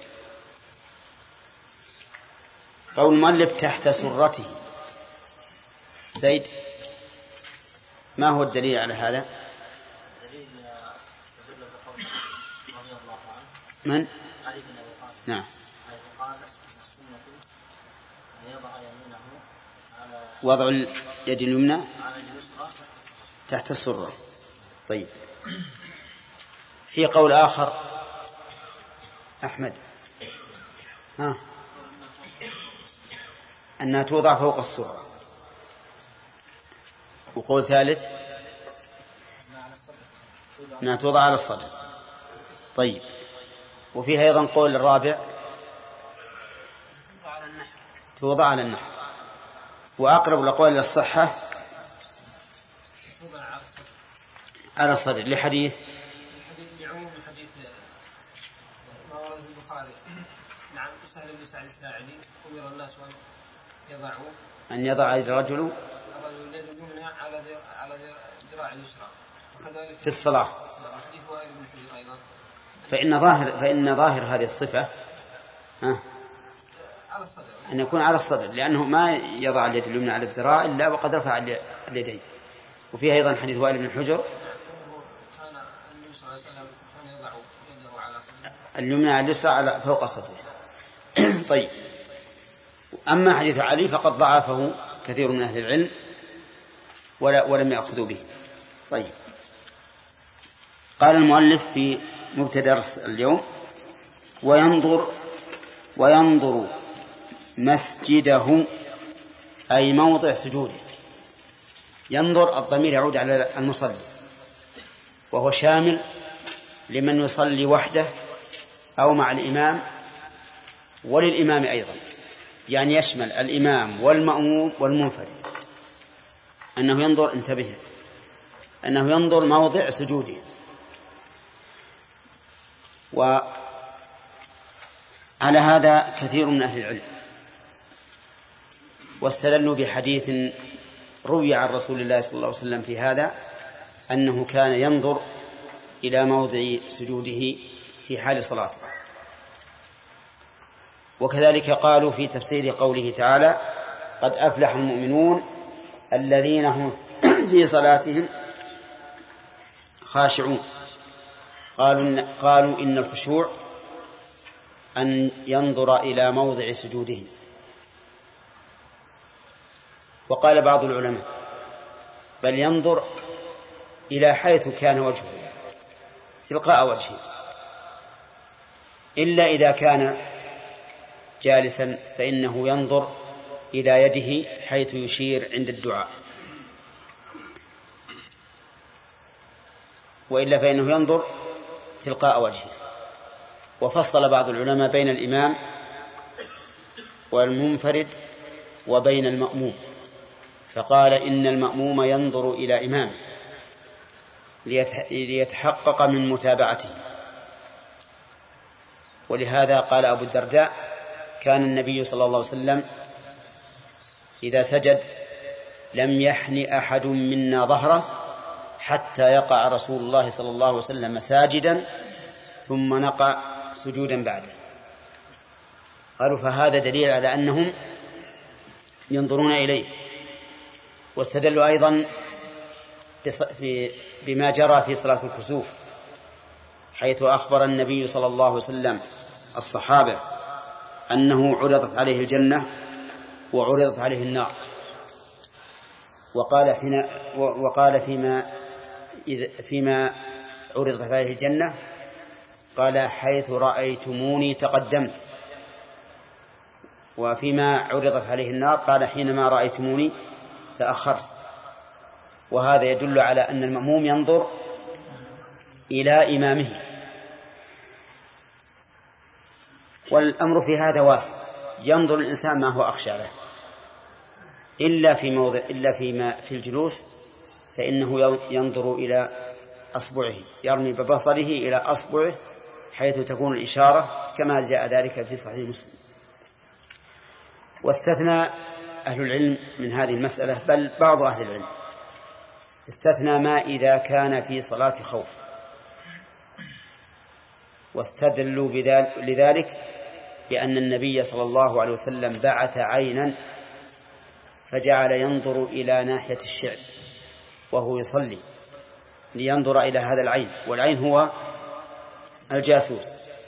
قول المؤلف تحت سرته، زيد ما هو الدليل على هذا؟ من؟ نعم وضع اليد اليمنى تحت السرة. طيب في قول آخر أحمد ها أنها توضع فوق السرة، وقول ثالث أنها توضع على الصدر. طيب وفيها أيضا قول الرابع توضع على النحر، وأقرب الأقوال للصحة على الصدر لحديث لعموم حديث ما ورد في البخاري نعم سهل بن سعد الساعدي أمر الناس أن يضعوا أن يضع الرجل اليد اليمنى على على ذراع اليسرى، وكذلك في الصلاة. حديث وائل بن حجر أيضا. فإن ظاهر فإن ظاهر هذه الصفة ها على الصدر، أن يكون على الصدر، لأنه ما يضع اليد اليمنى على الذراع إلا وقد رفع اليدين. وفيها أيضا حديث وائل بن حجر اليمنى على اليسرى على فوق صدره. طيب أما حديث علي فقد ضعفه كثير من أهل العلم ولا ولم يأخذوا به. طيب قال المؤلف في مبتدأ درس اليوم وينظر وينظر مسجده أي موضع سجوده. ينظر الضمير يعود على المصلي، وهو شامل لمن يصلي وحده أو مع الإمام وللإمام أيضا، يعني يشمل الإمام والمأموم والمنفرد. أنه ينظر انتبه أنه ينظر موضع سجوده. وعلى هذا كثير من أهل العلم، واستدلوا بحديث روي عن رسول الله صلى الله عليه وسلم في هذا أنه كان ينظر إلى موضع سجوده في حال صلاته. وكذلك قالوا في تفسير قوله تعالى قد أفلح المؤمنون الذين هم في صلاتهم خاشعون، قالوا, قالوا إن الخشوع أن ينظر إلى موضع سجوده. وقال بعض العلماء بل ينظر إلى حيث كان وجهه تلقاء وجهه، إلا إذا كان جالسا فإنه ينظر إلى يده حيث يشير عند الدعاء، وإلا فإنه ينظر تلقاء وجهه. وفصل بعض العلماء بين الإمام والمنفرد وبين المأموم، فقال إن المأموم ينظر إلى إمامه ليتحقق من متابعته. ولهذا قال أبو الدرداء كان النبي صلى الله عليه وسلم إذا سجد لم يحن أحد منا ظهره حتى يقع رسول الله صلى الله عليه وسلم ساجدا ثم نقع سجودا بعده. قالوا فهذا دليل على أنهم ينظرون إليه. واستدلوا أيضا بما جرى في صلاة الكسوف، حيث أخبر النبي صلى الله عليه وسلم الصحابة أنه عرضت عليه الجنة وعرضت عليه النار، وقال حين وقال فيما فيما عرضت عليه الجنة قال حيث رأيتموني تقدمت، وفيما عرضت عليه النار قال حينما رأيتموني تأخرت. وهذا يدل على أن المأموم ينظر إلى إمامه. والأمر في هذا واسع، ينظر الإنسان ما هو أخشى له، إلا في موضع إلا فيما في الجلوس فإنه ينظر إلى أصبعه، يرمي ببصره إلى أصبعه حيث تكون الإشارة كما جاء ذلك في صحيح مسلم. واستثنى أهل العلم من هذه المسألة، بل بعض أهل العلم استثنى ما إذا كان في صلاة خوف، واستدلوا لذلك بأن النبي صلى الله عليه وسلم بعث عينا فجعل ينظر إلى ناحية الشعب وهو يصلي لينظر إلى هذا العين، والعين هو الجاسوس.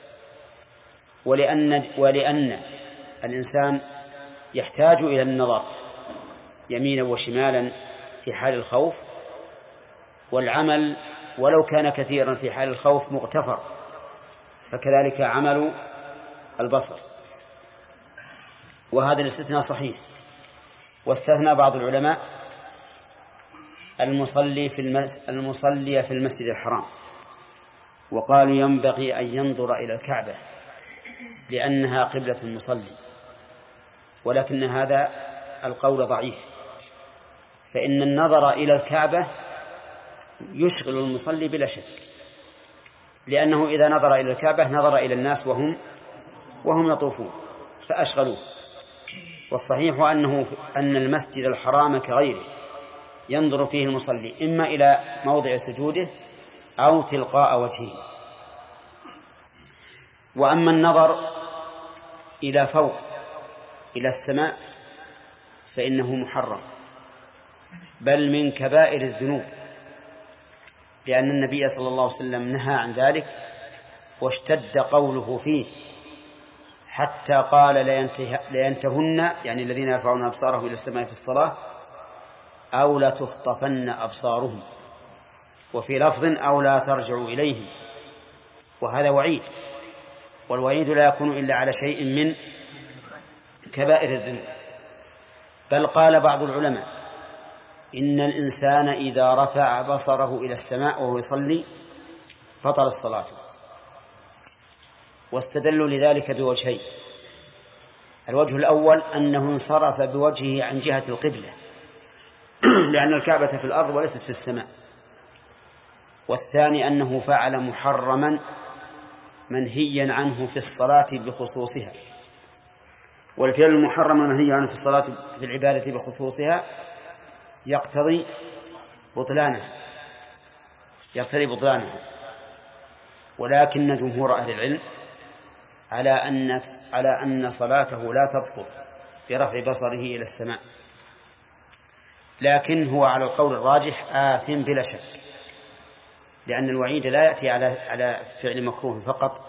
ولأن, ولأن الإنسان يحتاج إلى النظر يمينا وشمالا في حال الخوف، والعمل ولو كان كثيرا في حال الخوف مغتفر، فكذلك عمل البصر. وهذا الاستثناء صحيح. واستثنى بعض العلماء المصلي في المس... المصلي في المسجد الحرام، وقالوا ينبغي أن ينظر إلى الكعبة لأنها قبلة المصلي، ولكن هذا القول ضعيف، فإن النظر إلى الكعبة يشغل المصلي بلا شك، لأنه إذا نظر إلى الكعبة نظر إلى الناس وهم وهم يطوفون فأشغلوه. والصحيح أنه أن المسجد الحرام كغيره ينظر فيه المصلي إما إلى موضع سجوده أو تلقاء وجهه. وأما النظر إلى فوق إلى السماء فإنه محرم، بل من كبائر الذنوب، لأن النبي صلى الله عليه وسلم نهى عن ذلك، واشتد قوله فيه حتى قال لينتهن، يعني الذين يرفعون أبصارهم إلى السماء في الصلاة، أو لا تخطفن أبصارهم، وفي لفظ أو لا ترجعوا إليهم. وهذا وعيد، والوعيد لا يكون إلا على شيء من كبائر الذنوب. بل قال بعض العلماء إن الإنسان إذا رفع بصره إلى السماء وهو يصلي بطل الصلاة. واستدلوا لذلك بوجهين: الوجه الأول أنه انصرف بوجهه عن جهة القبلة لأن الكعبة في الأرض وليست في السماء. والثاني أنه فعل محرما منهيا عنه في الصلاة بخصوصها، والفعل المحرم المنهي عنه في الصلاة في العبادة بخصوصها يقتضي بطلانها يقتضي بطلانها ولكن جمهور أهل العلم على أن على أن صلاته لا تبطل برفع بصره إلى السماء، لكن هو على القول الراجح آثم بلا شك، لأن الوعيد لا يأتي على على فعل مكروه فقط.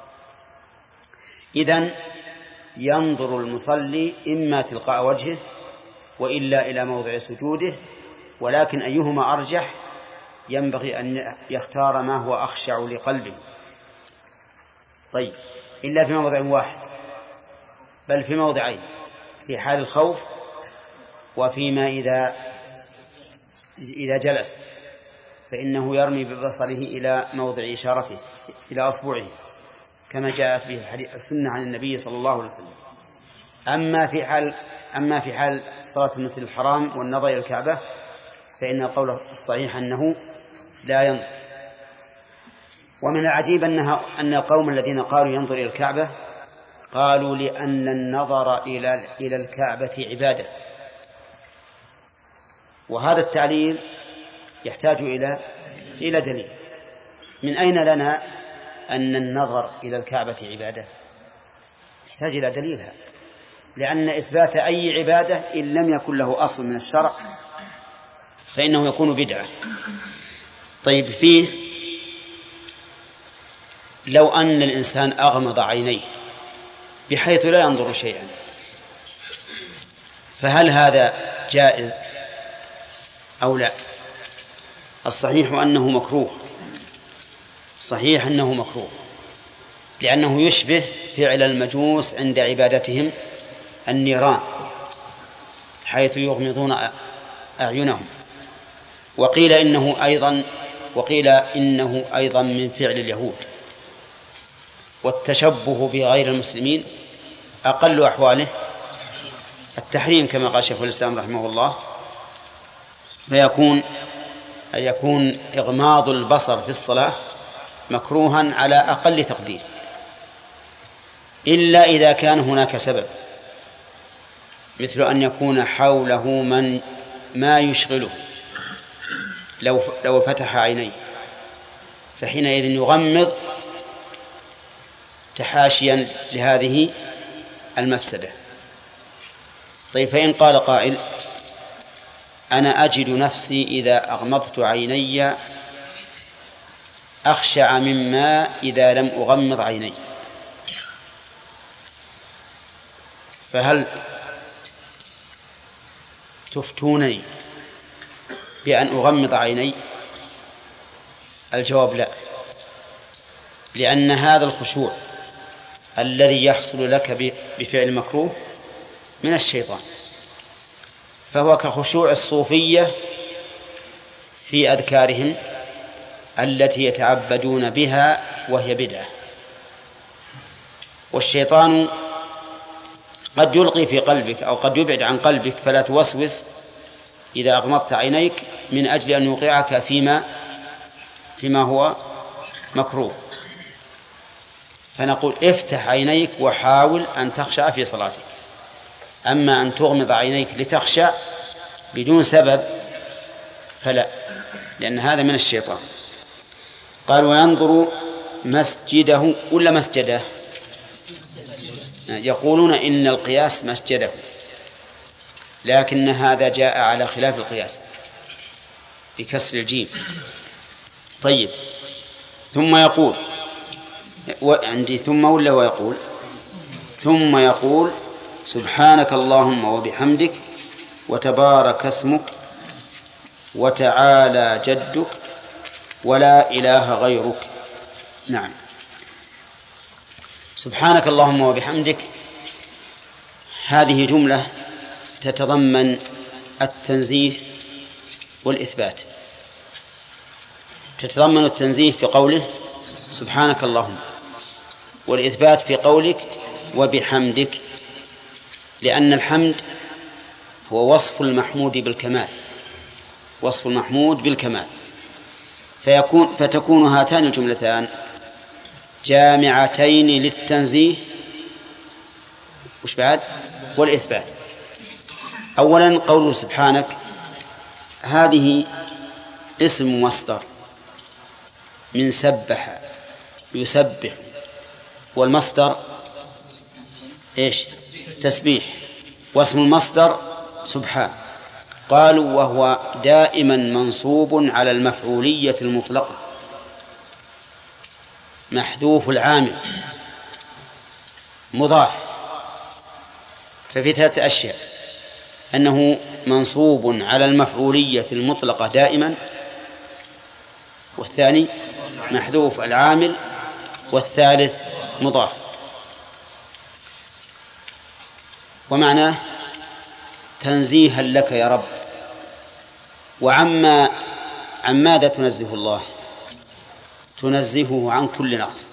إذن ينظر المصلي إما تلقاء وجهه وإلا إلى موضع سجوده، ولكن أيهما أرجح ينبغي أن يختار ما هو أخشع لقلبه. طيب، إلا في موضع واحد، بل في موضعين، في حال الخوف وفيما إذا إذا جلس فإنه يرمي ببصره إلى موضع إشارته إلى أصبعه كما جاءت به الحديث السنة عن النبي صلى الله عليه وسلم. أما في حال أما في حال صلاة المسجد الحرام والنظر إلى الكعبة فإن القول الصحيح أنه لا ينظر. ومن العجيب أنها أن القوم الذين قالوا ينظر إلى الكعبة قالوا لأن النظر إلى إلى الكعبة عبادة، وهذا التعليل يحتاج إلى إلى دليل. من أين لنا أن النظر إلى الكعبة عبادة؟ يحتاج إلى دليلها، لأن إثبات أي عبادة إن لم يكن له أصل من الشرع فإنه يكون بدعة. طيب، فيه لو أن الإنسان أغمض عينيه بحيث لا ينظر شيئا، فهل هذا جائز أو لا؟ الصحيح أنه مكروه، صحيح أنه مكروه، لأنه يشبه فعل المجوس عند عبادتهم النيران حيث يغمضون أعينهم. وقيل إنه أيضا وقيل إنه أيضا من فعل اليهود. والتشبه بغير المسلمين أقل أحواله التحريم كما قال شيخ الإسلام رحمه الله، فيكون يكون إغماض البصر في الصلاة مكروها على أقل تقدير، إلا إذا كان هناك سبب، مثل أن يكون حوله من ما يشغله لو لو فتح عينيه فحينئذ يغمض تحاشيا لهذه المفسدة. طيب، فإن قال قائل أنا أجد نفسي إذا أغمضت عيني أخشع مما إذا لم أغمض عيني، فهل تفتونني بأن أغمض عيني؟ الجواب لا، لأن هذا الخشوع الذي يحصل لك بفعل مكروه من الشيطان، فهو كخشوع الصوفية في أذكارهم التي يتعبدون بها وهي بدعة. والشيطان قد يلقي في قلبك أو قد يبعد عن قلبك فلا توسوس إذا أغمضت عينيك من أجل أن يوقعك فيما فيما هو مكروه. فنقول افتح عينيك وحاول أن تخشع في صلاتك، أما أن تغمض عينيك لتخشع بدون سبب فلا، لأن هذا من الشيطان. قال وينظر مسجده ولا مسجده؟ يقولون إن القياس مسجده، لكن هذا جاء على خلاف القياس بكسر الجيم. طيب، ثم يقول وعندي ثم ولا ويقول ثم يقول سبحانك اللهم وبحمدك وتبارك اسمك وتعالى جدك ولا إله غيرك. نعم، سبحانك اللهم وبحمدك هذه جملة تتضمن التنزيه والإثبات. تتضمن التنزيه في قوله سبحانك اللهم، والإثبات في قولك وبحمدك، لأن الحمد هو وصف المحمود بالكمال، وصف المحمود بالكمال، فيكون فتكون هاتان الجملتان جامعتين للتنزيه وش بعد والإثبات. أولا قوله سبحانك هذه اسم مصدر من سبح يسبح، والمصدر إيش؟ تسبيح، واسم المصدر سبحان. قالوا وهو دائما منصوب على المفعولية المطلقة محذوف العامل مضاف. ففي ثلاثة أشياء: أنه منصوب على المفعولية المطلقة دائما، والثاني محذوف العامل، والثالث مضاف. ومعناه تنزيها لك يا رب. وعما عن ماذا تنزه الله؟ تنزهه عن كل نقص،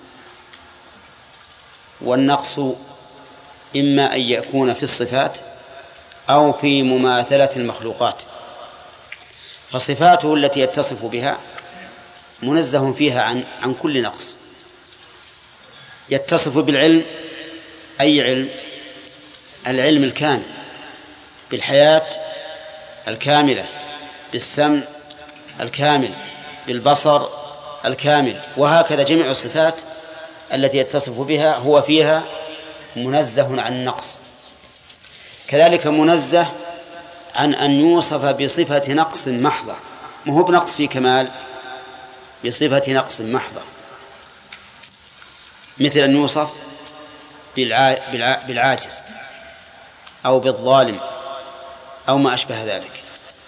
والنقص إما أن يكون في الصفات أو في مماثلة المخلوقات. فصفاته التي يتصف بها منزه فيها عن عن كل نقص. يتصف بالعلم، أي علم؟ العلم الكامل، بالحياة الكاملة، بالسمع الكامل، بالبصر الكامل، وهكذا جميع الصفات التي يتصف بها هو فيها منزه عن النقص. كذلك منزه عن أن يوصف بصفة نقص محضة، ما هو بنقص في كمال، بصفة نقص محضة، مثل أن يوصف بالع... بالع... بالعاجز أو بالظالم أو ما أشبه ذلك.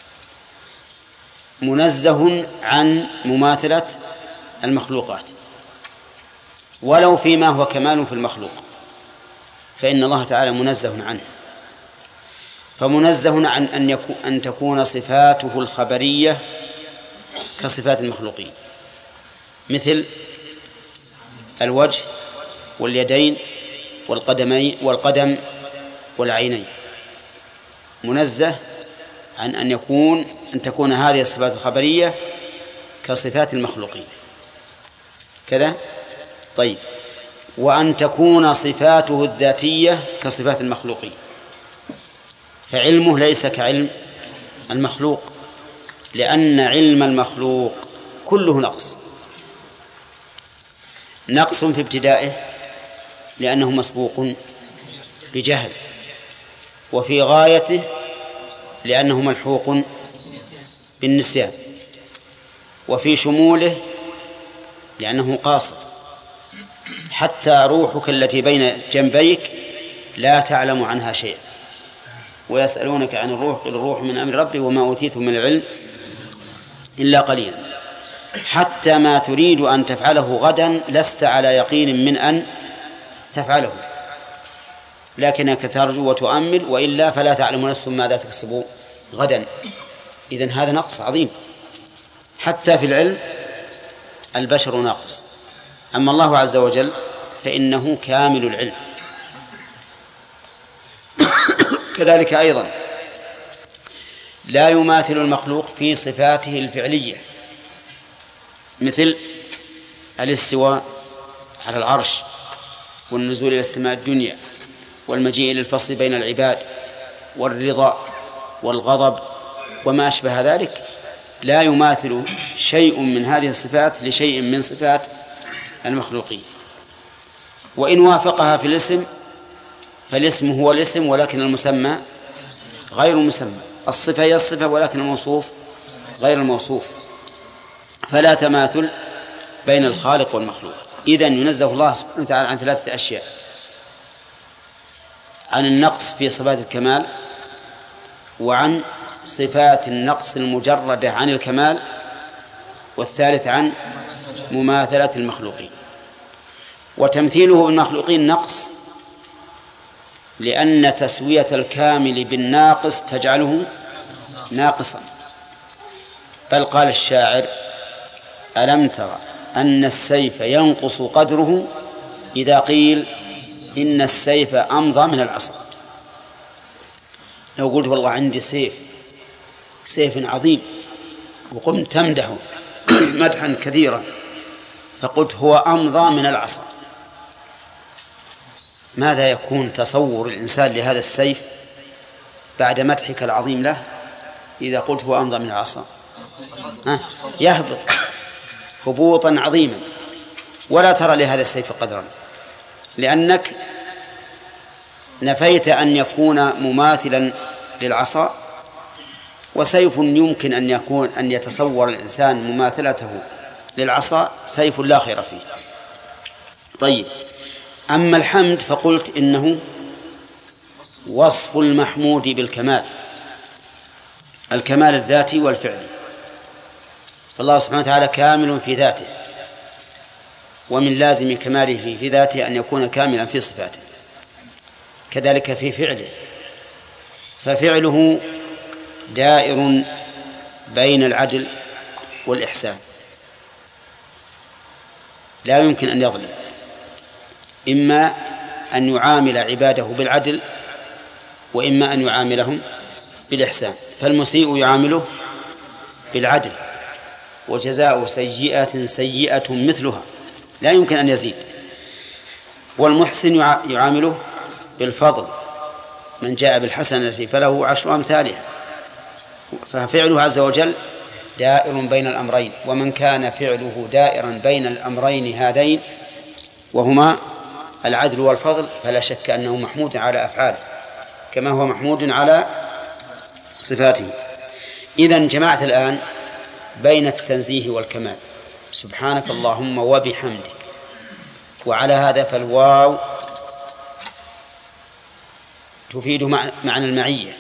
منزه عن مماثلة المخلوقات، ولو فيما هو كمال في المخلوق فإن الله تعالى منزه عنه. فمنزه عن أن, يكون أن تكون صفاته الخبرية كصفات المخلوقين، مثل الوجه واليدين والقدمين والقدم والعينين. منزه عن أن يكون أن تكون هذه الصفات الخبرية كصفات المخلوقين كذا. طيب، وأن تكون صفاته الذاتية كصفات المخلوقين، فعلمه ليس كعلم المخلوق، لأن علم المخلوق كله نقص، نقص في ابتدائه لأنه مسبوق بجهل، وفي غايته لأنه ملحوق بالنسيان، وفي شموله لأنه قاصر. حتى روحك التي بين جنبيك لا تعلم عنها شيئا، ويسألونك عن الروح قل الروح من أمر ربي وما أوتيتم من العلم إلا قليلا. حتى ما تريد أن تفعله غدا لست على يقين من أن تفعله، لكنك ترجو وتؤمل، وإلا فلا تعلم نفس ماذا تكسب غدا. إذن هذا نقص عظيم. حتى في العلم البشر ناقص، أما الله عز وجل فإنه كامل العلم. كذلك أيضا لا يماثل المخلوق في صفاته الفعلية، مثل الاستواء على العرش، والنزول إلى السماء الدنيا، والمجيء للفصل بين العباد، والرضا والغضب وما أشبه ذلك. لا يماثل شيء من هذه الصفات لشيء من صفات المخلوقين. وإن وافقها في الاسم فالاسم هو الاسم ولكن المسمى غير المسمى، الصفة هي الصفة ولكن الموصوف غير الموصوف، فلا تماثل بين الخالق والمخلوق. إذن ينزه الله سبحانه وتعالى عن ثلاثة أشياء: عن النقص في صفات الكمال، وعن صفات النقص المجردة عن الكمال، والثالث عن مماثلة المخلوقين. وتمثيله بالمخلوقين نقص، لأن تسوية الكامل بالناقص تجعله ناقصا. بل قال الشاعر: ألم ترى أن السيف ينقص قدره إذا قيل إن السيف أمضى من العصا. لو قلت والله عندي سيف سيف عظيم وقمت تمدحه مدحا كثيرا، فقلت هو أمضى من العصا، ماذا يكون تصور الإنسان لهذا السيف بعد مدحك العظيم له إذا قلت هو أمضى من العصا؟ يهبط هبوطا عظيما، ولا ترى لهذا السيف قدرا، لأنك نفيت أن يكون مماثلا للعصا، وسيف يمكن أن يكون أن يتصور الإنسان مماثلته للعصا سيف لا خير فيه. طيب، أما الحمد فقلت إنه وصف المحمود بالكمال، الكمال الذاتي والفعلي، فالله سبحانه وتعالى كامل في ذاته، ومن لازم كماله في ذاته أن يكون كاملا في صفاته، كذلك في فعله، ففعله دائر بين العدل والإحسان، لا يمكن أن يظلم، إما أن يعامل عباده بالعدل وإما أن يعاملهم بالإحسان، فالمسيء يعامله بالعدل وجزاء سيئة سيئة مثلها لا يمكن أن يزيد، والمحسن يعامله بالفضل، من جاء بالحسنة فله عشر أمثالها، ففعله عز وجل دائر بين الأمرين، ومن كان فعله دائرا بين الأمرين هذين وهما العدل والفضل فلا شك أنه محمود على أفعاله كما هو محمود على صفاته. إذن جمعت الآن بين التنزيه والكمال، سبحانك اللهم وبحمدك، وعلى هذا فالواو تفيد معنى المعية،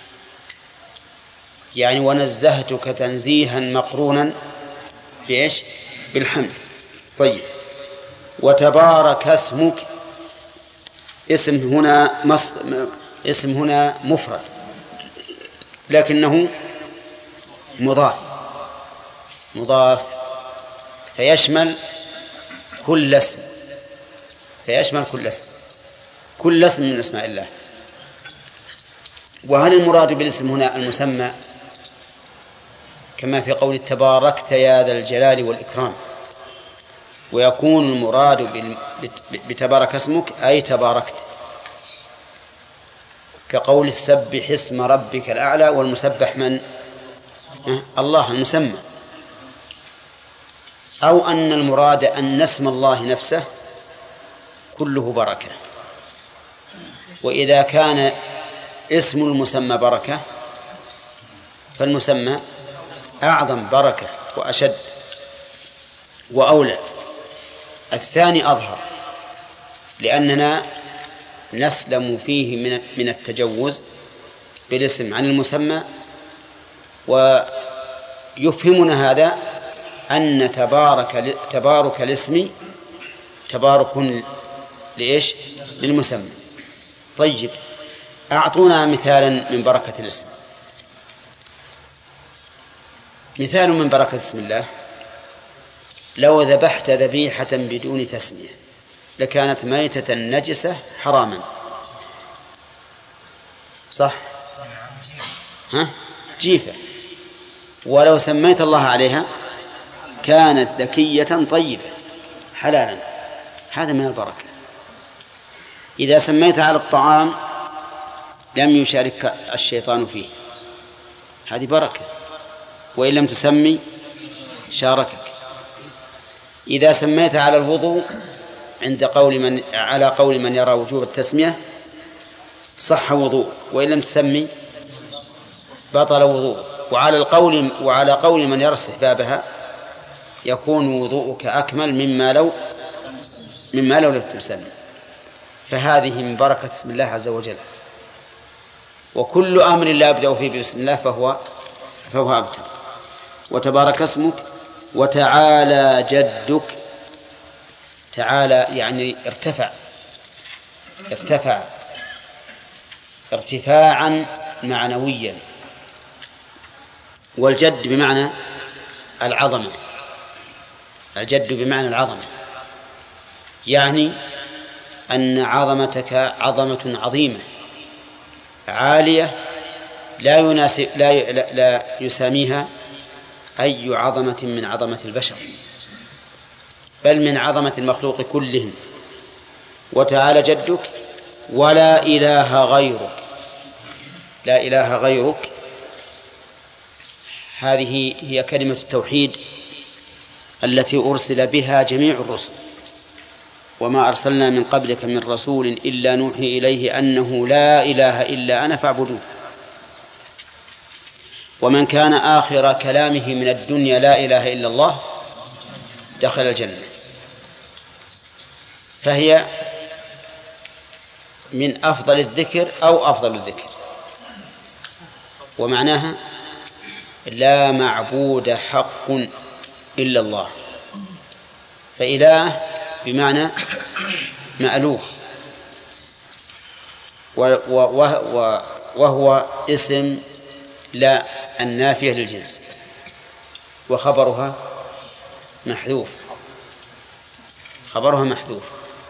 يعني ونزهتك تنزيها مقرونا بإيش؟ بالحمد. طيب، وتبارك اسمك، اسم هنا مص... اسم هنا مفرد لكنه مضاف مضاف فيشمل كل اسم فيشمل كل اسم كل اسم من اسماء الله. وهل المراد بالاسم هنا المسمى كما في قول تباركت يا ذا الجلال والإكرام، ويكون المراد بتبارك اسمك أي تباركت، كقول السبح اسم ربك الأعلى، والمسبح من؟ الله المسمى. أو أن المراد أن اسم الله نفسه كله بركة، وإذا كان اسم المسمى بركة فالمسمى أعظم بركة وأشد وأولى. الثاني أظهر، لأننا نسلم فيه من من التجوز بالاسم عن المسمى، ويفهمنا هذا أن تبارك تبارك الاسم تبارك لإيش؟ للمسمى. طيب، أعطونا مثالا من بركة الاسم. مثال من بركة اسم الله: لو ذبحت ذبيحة بدون تسمية لكانت ميتة نجسة حراما، صح؟ ها؟ جيفة. ولو سميت الله عليها كانت ذكية طيبة حلالا، هذا من البركة. إذا سميت على الطعام لم يشارك الشيطان فيه، هذه بركة، وإن لم تسمي شاركك. إذا سميت على الوضوء عند قول من على قول من يرى وجوب التسمية صح وضوء، وإن لم تسمي بطل وضوء. وعلى القول وعلى قول من يرى استحبابها يكون وضوءك أكمل مما لو مما لو لم تسمي. فهذه من بركة اسم الله عز وجل، وكل أمر لا يبدأ فيه بسم الله فهو فهو أبتر. وتبارك اسمك وتعالى جدك، تعالى يعني ارتفع ارتفع ارتفاعا معنويا، والجد بمعنى العظمة، الجد بمعنى العظمة، يعني أن عظمتك عظمة عظيمة عالية لا يناسب لا لا يساميها أي عظمة من عظمة البشر، بل من عظمة المخلوق كلهم. وتعالى جدك ولا إله غيرك. لا إله غيرك هذه هي كلمة التوحيد التي أرسل بها جميع الرسل، وما أرسلنا من قبلك من رسول إلا نوحي إليه أنه لا إله إلا أنا فاعبدون. ومن كان آخر كلامه من الدنيا لا إله إلا الله دخل الجنة. فهي من أفضل الذكر أو أفضل الذكر، ومعناها لا معبود حق إلا الله. فإله بمعنى مألوه، وهو اسم لا النافية للجنس، وخبرها محذوف، خبرها محذوف.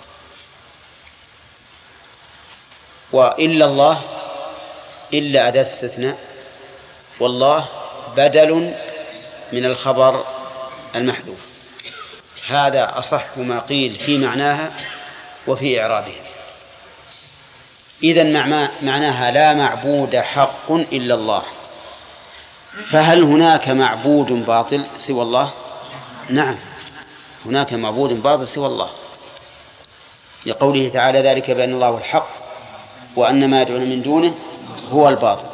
وإلا الله إلا أداة استثناء، والله بدل من الخبر المحذوف. هذا أصح ما قيل في معناها وفي إعرابها. إذن معناها لا معبود حق إلا الله. فهل هناك معبود باطل سوى الله؟ نعم، هناك معبود باطل سوى الله، لقوله تعالى ذلك بأن الله هو الحق وأن ما يدعون من دونه هو الباطل.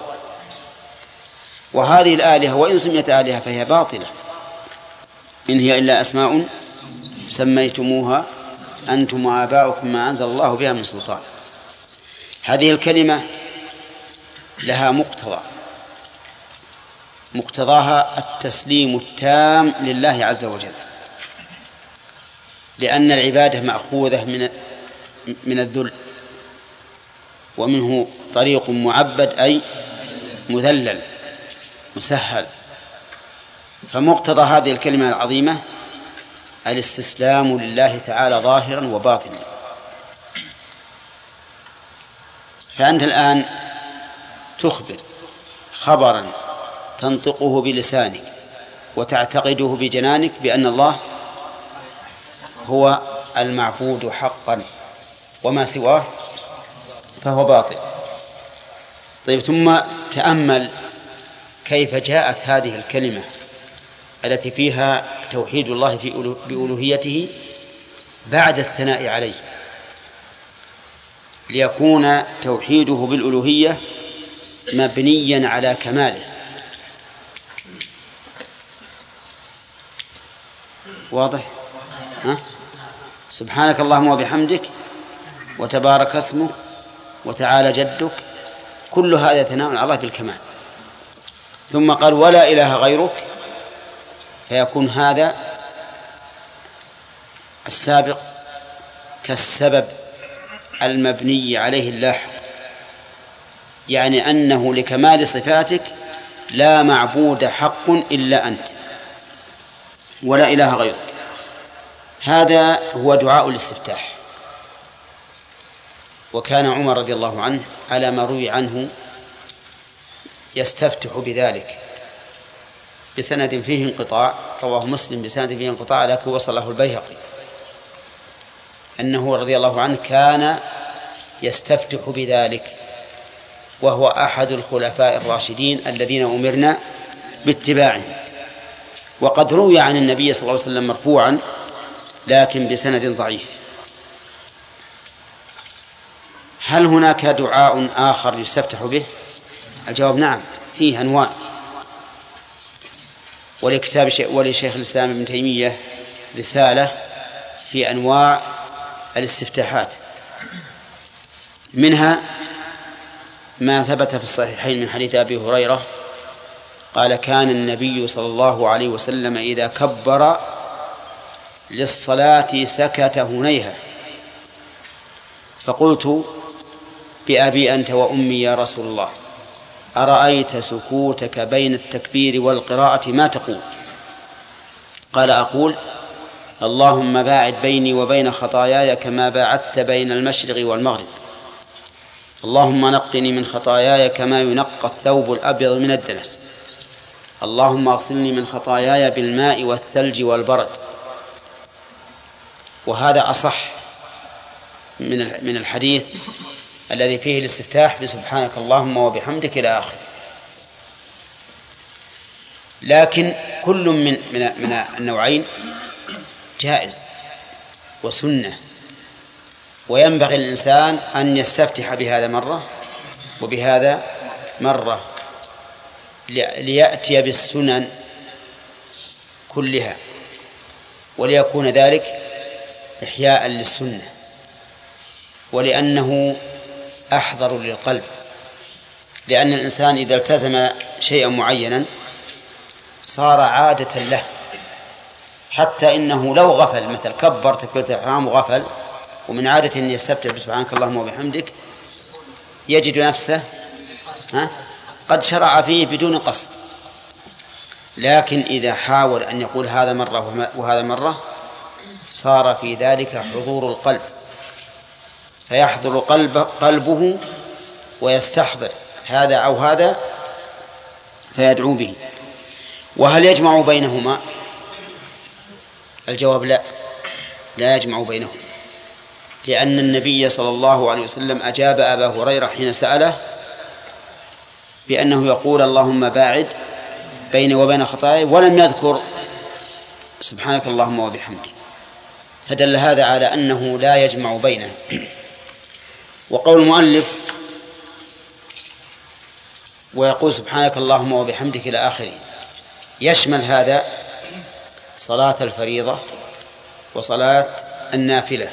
وهذه الآلهة وإن سميت آلهة فهي باطلة، إن هي إلا أسماء سميتموها أنتم وآباؤكم ما أنزل الله بها من سلطان. هذه الكلمة لها مقتضى، مقتضاها التسليم التام لله عز وجل، لأن العبادة مأخوذة من من الذل، ومنه طريق معبد أي مذلل مسهل. فمقتضى هذه الكلمة العظيمة الاستسلام لله تعالى ظاهرا وباطنا. فأنت الآن تخبر خبرا تنطقه بلسانك وتعتقده بجنانك بأن الله هو المعبود حقا، وما سواه فهو باطل. طيب، ثم تأمل كيف جاءت هذه الكلمة التي فيها توحيد الله في بألوهيته بعد الثناء عليه، ليكون توحيده بالألوهية مبنيا على كماله. واضح؟ ها؟ سبحانك اللهم وبحمدك وتبارك اسمك وتعالى جدك، كل هذا ثناء على الله بالكمال. ثم قال ولا إله غيرك، فيكون هذا السابق كالسبب المبني عليه اللاحق، يعني أنه لكمال صفاتك لا معبود حق إلا أنت ولا إله غيرك. هذا هو دعاء الاستفتاح. وكان عمر رضي الله عنه على ما روي عنه يستفتح بذلك بسند فيه انقطاع، رواه مسلم بسند فيه انقطاع لكن وصله البيهقي، أنه رضي الله عنه كان يستفتح بذلك، وهو أحد الخلفاء الراشدين الذين أمرنا باتباعهم. وقد روي عن النبي صلى الله عليه وسلم مرفوعا لكن بسند ضعيف. هل هناك دعاء آخر يستفتح به؟ الجواب نعم، فيه أنواع. ولكتاب ولشيخ الإسلام ابن تيمية رسالة في أنواع الاستفتاحات، منها ما ثبت في الصحيحين من حديث أبي هريرة قال كان النبي صلى الله عليه وسلم إذا كبر للصلاة سكت هنيها، فقلت بأبي أنت وأمي يا رسول الله أرأيت سكوتك بين التكبير والقراءة ما تقول؟ قال أقول اللهم باعد بيني وبين خطاياي كما باعدت بين المشرق والمغرب، اللهم نقني من خطاياي كما ينقى الثوب الأبيض من الدنس، اللهم اغسلني من خطاياي بالماء والثلج والبرد. وهذا أصح من من الحديث الذي فيه الاستفتاح بسبحانك اللهم وبحمدك إلى آخره. لكن كل من من من النوعين جائز وسنة، وينبغي للإنسان أن يستفتح بهذا مرة وبهذا مرة ليأتي بالسنن كلها، وليكون ذلك إحياء للسنة، ولأنه أحضر للقلب. لأن الإنسان إذا التزم شيئا معينا صار عادة له، حتى إنه لو غفل، مثل كبر تكبيرة الإحرام وغفل ومن عادة أن يستفتح بسبحانك اللهم وبحمدك، يجد نفسه ها قد شرع فيه بدون قصد. لكن إذا حاول أن يقول هذا مرة وهذا مرة صار في ذلك حضور القلب، فيحضر قلب قلبه ويستحضر هذا أو هذا فيدعو به. وهل يجمع بينهما؟ الجواب لا، لا يجمع بينهما، لأن النبي صلى الله عليه وسلم أجاب أبا هريرة حين سأله بأنه يقول اللهم باعد بيني وبين خطاياي، ولم يذكر سبحانك اللهم وبحمدك، فدل هذا على أنه لا يجمع بينه. وقول المؤلف ويقول سبحانك اللهم وبحمدك إلى آخره يشمل هذا صلاة الفريضة وصلاة النافلة.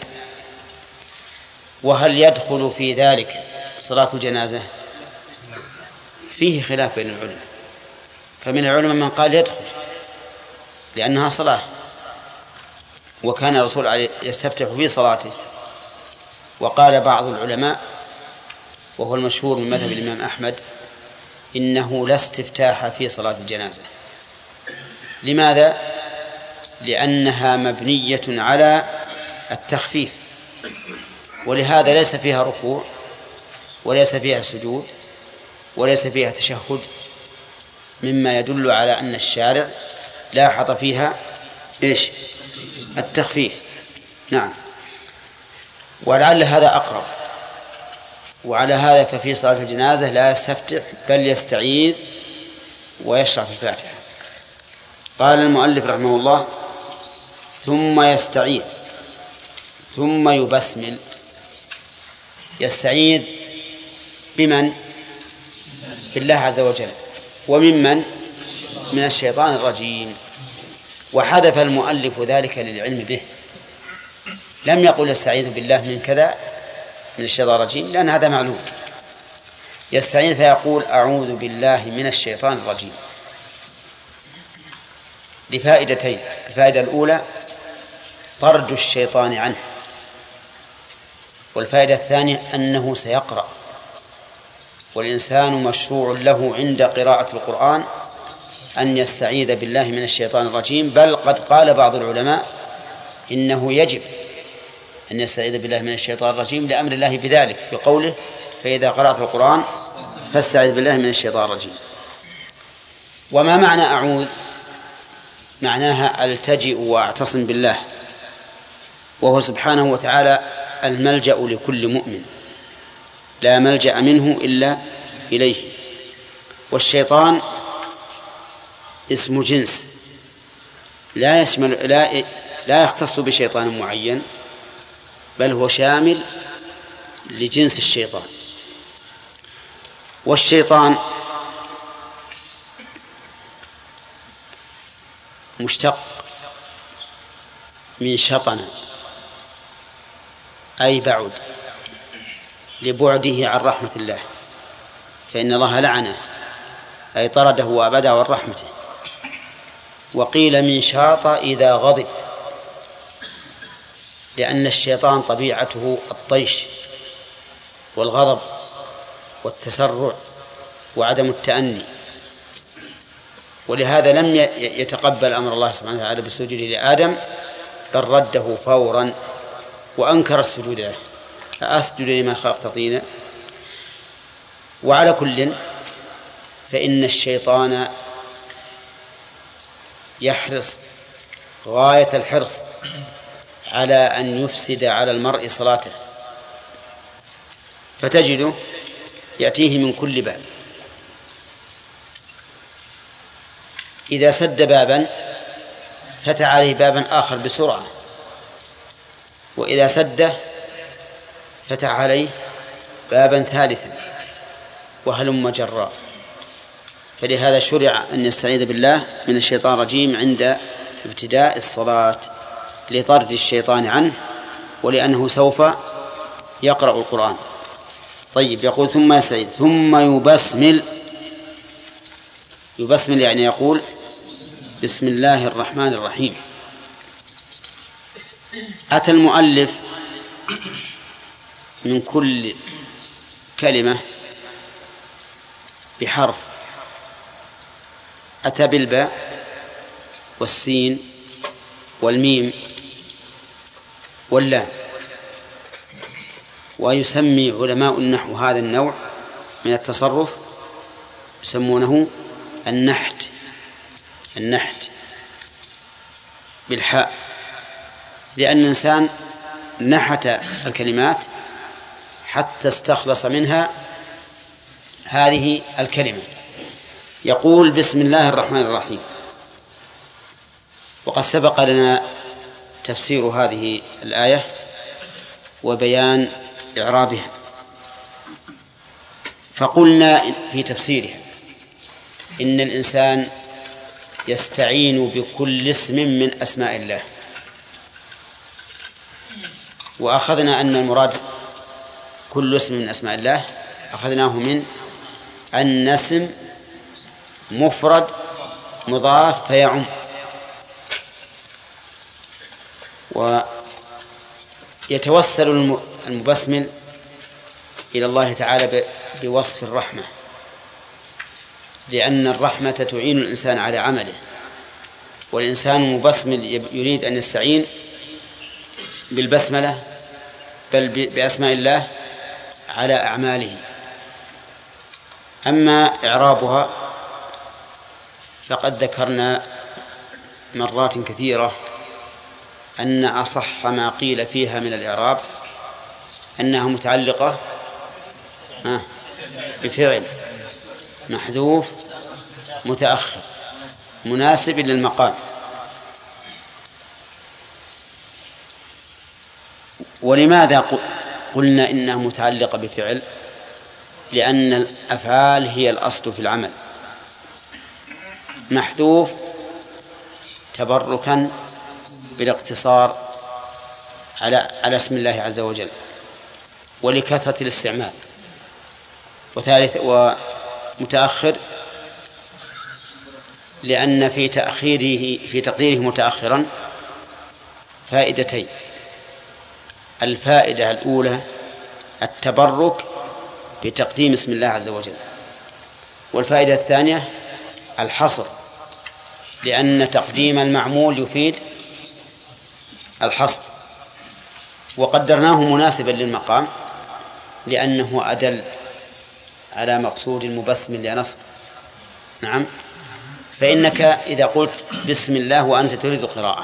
وهل يدخل في ذلك صلاة الجنازة؟ فيه خلاف بين العلماء، فمن العلماء من قال يدخل لأنها صلاة، وكان الرسول يستفتح في صلاته. وقال بعض العلماء وهو المشهور من مذهب الإمام أحمد إنه لا استفتاح في صلاة الجنازة. لماذا؟ لأنها مبنية على التخفيف، ولهذا ليس فيها ركوع وليس فيها سجود وليس فيها تشهد، مما يدل على أن الشارع لاحظ فيها إيش؟ التخفيف. نعم، ولعل هذا أقرب. وعلى هذا ففي صلاة الجنازة لا يستفتح بل يستعيذ ويشرع في الفاتحة. قال المؤلف رحمه الله ثم يستعيذ ثم يبسمل. يستعيذ بمن؟ بالله عز وجل. وممن؟ من الشيطان الرجيم. وحذف المؤلف ذلك للعلم به، لم يقل يستعيذ بالله من كذا من الشيطان الرجيم، لأن هذا معلوم. يستعيذ فيقول أعوذ بالله من الشيطان الرجيم لفائدتين. الفائدة الأولى طرد الشيطان عنه، والفائدة الثانية أنه سيقرأ، والإنسان مشروع له عند قراءة القرآن أن يستعيذ بالله من الشيطان الرجيم. بل قد قال بعض العلماء إنه يجب أن يستعيذ بالله من الشيطان الرجيم لأمر الله بذلك في قوله فإذا قرأت القرآن فاستعذ بالله من الشيطان الرجيم. وما معنى أعوذ؟ معناها ألتجئ وأعتصم بالله، وهو سبحانه وتعالى الملجأ لكل مؤمن، لا ملجأ منه إلا إليه. والشيطان اسم جنس لا يشمل لا لا يختص بشيطان معين، بل هو شامل لجنس الشيطان. والشيطان مشتق من شطن أي بعد، لبعده عن رحمة الله، فإن الله لعنه أي طرده وأبعده عن رحمته. وقيل من شاط إذا غضب، لأن الشيطان طبيعته الطيش والغضب والتسرع وعدم التأني، ولهذا لم يتقبل أمر الله سبحانه وتعالى بالسجود لآدم، بل رده فورا وأنكر السجود له، أسجد لمن خلقت طينا. وعلى كل فإن الشيطان يحرص غاية الحرص على أن يفسد على المرء صلاته، فتجده يأتيه من كل باب. إذا سد بابا فتح عليه بابا آخر بسرعة، وإذا سده فتح عليه بابا ثالثا، وهلم جراء. فلهذا شرع أن يستعيذ بالله من الشيطان الرجيم عند ابتداء الصلاة لطرد الشيطان عنه، ولأنه سوف يقرأ القرآن. طيب، يقول ثم يستعيذ ثم يبسمل. يبسمل يعني يقول بسم الله الرحمن الرحيم. أتى المؤلف من كل كلمة بحرف، أتى بالباء والسين والميم واللام. ويسمي علماء النحو هذا النوع من التصرف يسمونه النحت. النحت بالحاء، لأن الإنسان نحت الكلمات حتى استخلص منها هذه الكلمة. يقول بسم الله الرحمن الرحيم. وقد سبق لنا تفسير هذه الآية وبيان إعرابها، فقلنا في تفسيرها إن الإنسان يستعين بكل اسم من أسماء الله، وأخذنا أن المراد كل اسم من أسماء الله أخذناه من أن اسم مفرد مضاف فيعم. ويتوسل المبسمل إلى الله تعالى بوصف الرحمة، لأن الرحمة تعين الإنسان على عمله، والإنسان المبسمل يريد أن يستعين بالبسملة بل بأسماء الله على أعماله. أما إعرابها فقد ذكرنا مرات كثيرة أن أصح ما قيل فيها من الإعراب أنها متعلقة بفعل محذوف متأخر مناسب للمقام. ولماذا قلنا إنها متعلقة بفعل؟ لأن الأفعال هي الأصل في العمل. محذوف تبركا بالاقتصار على على اسم الله عز وجل ولكثرة الاستعمال. وثالث ومتأخر لأن في تأخيره في تقديره متأخرا فائدتين: الفائدة الأولى التبرك بتقديم اسم الله عز وجل، والفائدة الثانية الحصر، لأن تقديم المعمول يفيد الحصر. وقدرناه مناسبا للمقام لأنه أدل على مقصود المبسمل لنصب. نعم. فإنك إذا قلت بسم الله وأنت تريد القراءة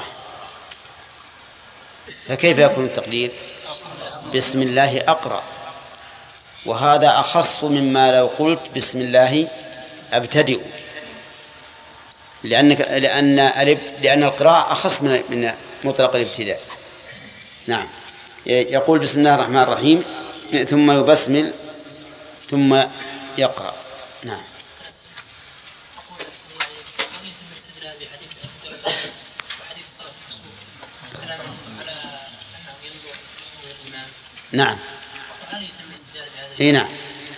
فكيف يكون التقدير؟ بسم الله أقرأ، وهذا أخص مما لو قلت بسم الله أبتدئ، لأن لأن لأن القراءة أخص من من مطلق الابتداء. نعم. يقول بسم الله الرحمن الرحيم ثم يبسمل ثم يقرأ. نعم. نعم. اي نعم.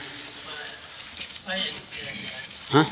ها؟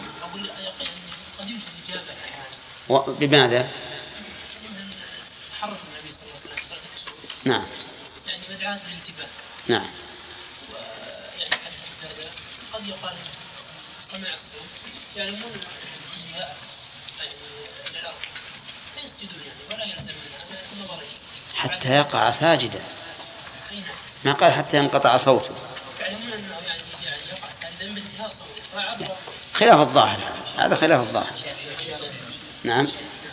بماذا؟ حرك النبي صلى الله عليه وسلم صلاة الكسوف. نعم. يعني مدعاة بالانتباه. نعم. ويعني حدث هذا قد يقال سمع الصوت يعلمون انها يعني للارض فيسجدون يعني ولا يلزم من هذا النظرين حتى يقع ساجدا. ما قال حتى ينقطع صوته. يعلمون انه يعني يعني يقع ساجدا بانتهاء صوته. خلاف الظاهر، هذا خلاف الظاهر. نعم.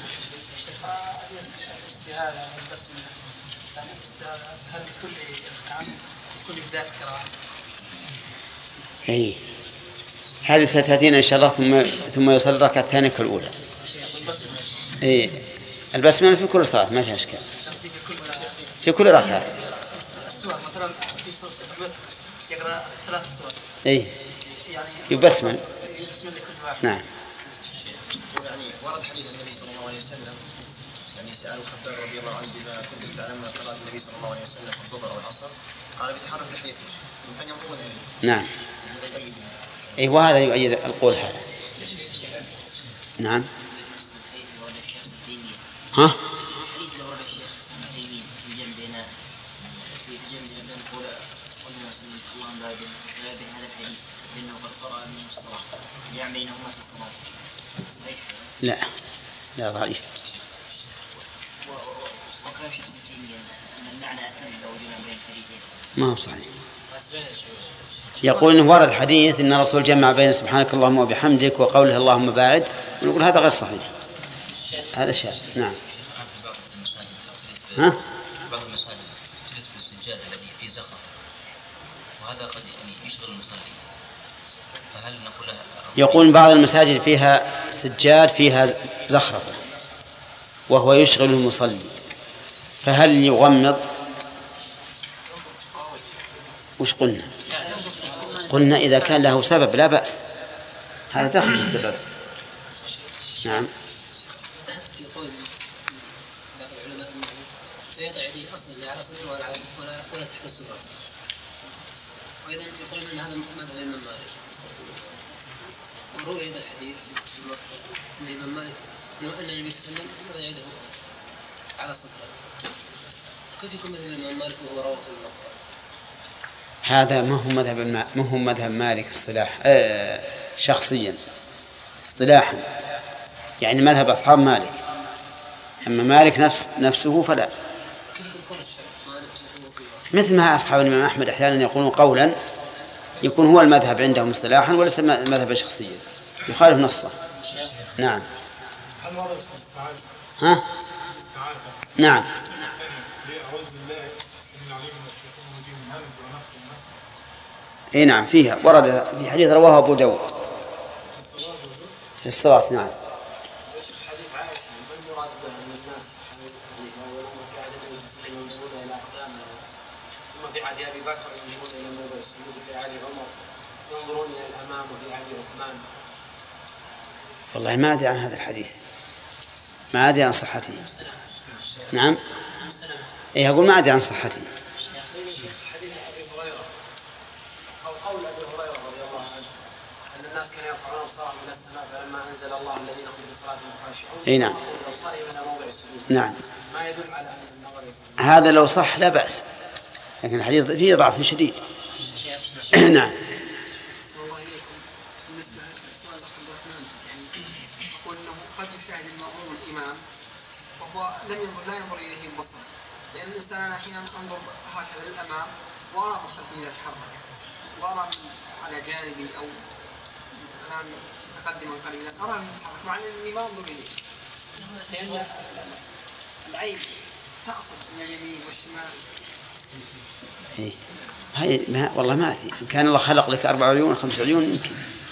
الاستهالة والبسملة، يعني الاستهالة هل كل كان كل بداية قراءة اي هذه ستأتينا إن شاء الله. ثم ثم يصلي الركعة الثانية كالأولى. اي البسملة في كل صلاة ما فيها إشكال، في كل ركعة. السور مثلا في سورة الفتح يقرأ ثلاث سور. اي يبسمل. يبسمل لكل واحد. نعم. يعني ورد حديث النبي صلى الله عليه وسلم، يعني سأل خباب رضي الله عنه بما كنت تعلم من قراءة النبي صلى الله عليه وسلم في الظهر أو العصر، قال بيتحرك لحيته يمكن ينظرون إليه. نعم. اي وهذا يؤيد القول هذا. نعم. ها؟ لا لا ضعيف. وكلام شيخ سنتيمية أن المعنى أتم لو جمع بين الحديثين. ما هو صحيح. يقول إنه ورد حديث إن الرسول جمع بين سبحانك اللهم وبحمدك وقوله اللهم باعد، ونقول هذا غير صحيح، هذا شاذ. نعم. ها؟ بعض المساجد تجد في السجاد الذي فيه زخرفة، وهذا قد يعني يشغل المصلي، فهل نقول له؟ يقول بعض المساجد فيها سجاد فيها زخرفة وهو يشغل المصلي، فهل يغمض؟ وش قلنا؟ قلنا إذا كان له سبب لا بأس، هذا داخل في السبب. نعم. يقول بعض العلماء أنه لا يضع يديه أصلا على صدره ولا ولا ولا تحت السرة، وأيضا يقول أن هذا مذهب الإمام مالك. وروي أيضا الحديث أن الإمام مالك أن النبي صلى الله عليه وسلم يضع يده على صدره. كيف يكون مذهب الإمام مالك وهو رواه في المقبرة؟ هذا ما هو مذهب ما هو مذهب مالك اصطلاح آه شخصيا اصطلاحا، يعني مذهب أصحاب مالك، أما مالك نفس نفسه فلا. مثل ما أصحاب الإمام أحمد أحيانا يقولون قولا يكون هو المذهب عندهم اصطلاحا وليس مذهبا شخصيا يخالف نصه. نعم. ها؟ نعم. اي نعم فيها، ورد في حديث رواه أبو داود في الصلاة. نعم. والله ما أدري عن هذا الحديث، ما أدري عن صحته. نعم. إيه أقول ما أدري عن صحته. الناس كانوا يرفعون أبصارهم إلى السماء فلما أنزل الله الذين هم بصلاتهم خاشعون. اي نعم. موضع السجود. نعم. ما يدل على أن النظر هذا لو صح لا بأس، لكن الحديث فيه ضعف شديد. نعم. بالنسبة لسؤال الأخ عبد الرحمن، يعني يقول أنه قد يشاهد المأموم الإمام وهو لم ينظر لا ينظر إليه البصر، لأن الإنسان أحيانا أنظر هكذا للأمام وأرى خلفي يتحرك وأرى على جانبي أو الآن متقدما قليلا أرى يتحرك مع أنني ما أنظر إليه، لأن العين تأخذ من اليمين والشمال. إيه هاي ما والله ما أثي. كان الله خلق لك أربع عيون خمس عيون يمكن،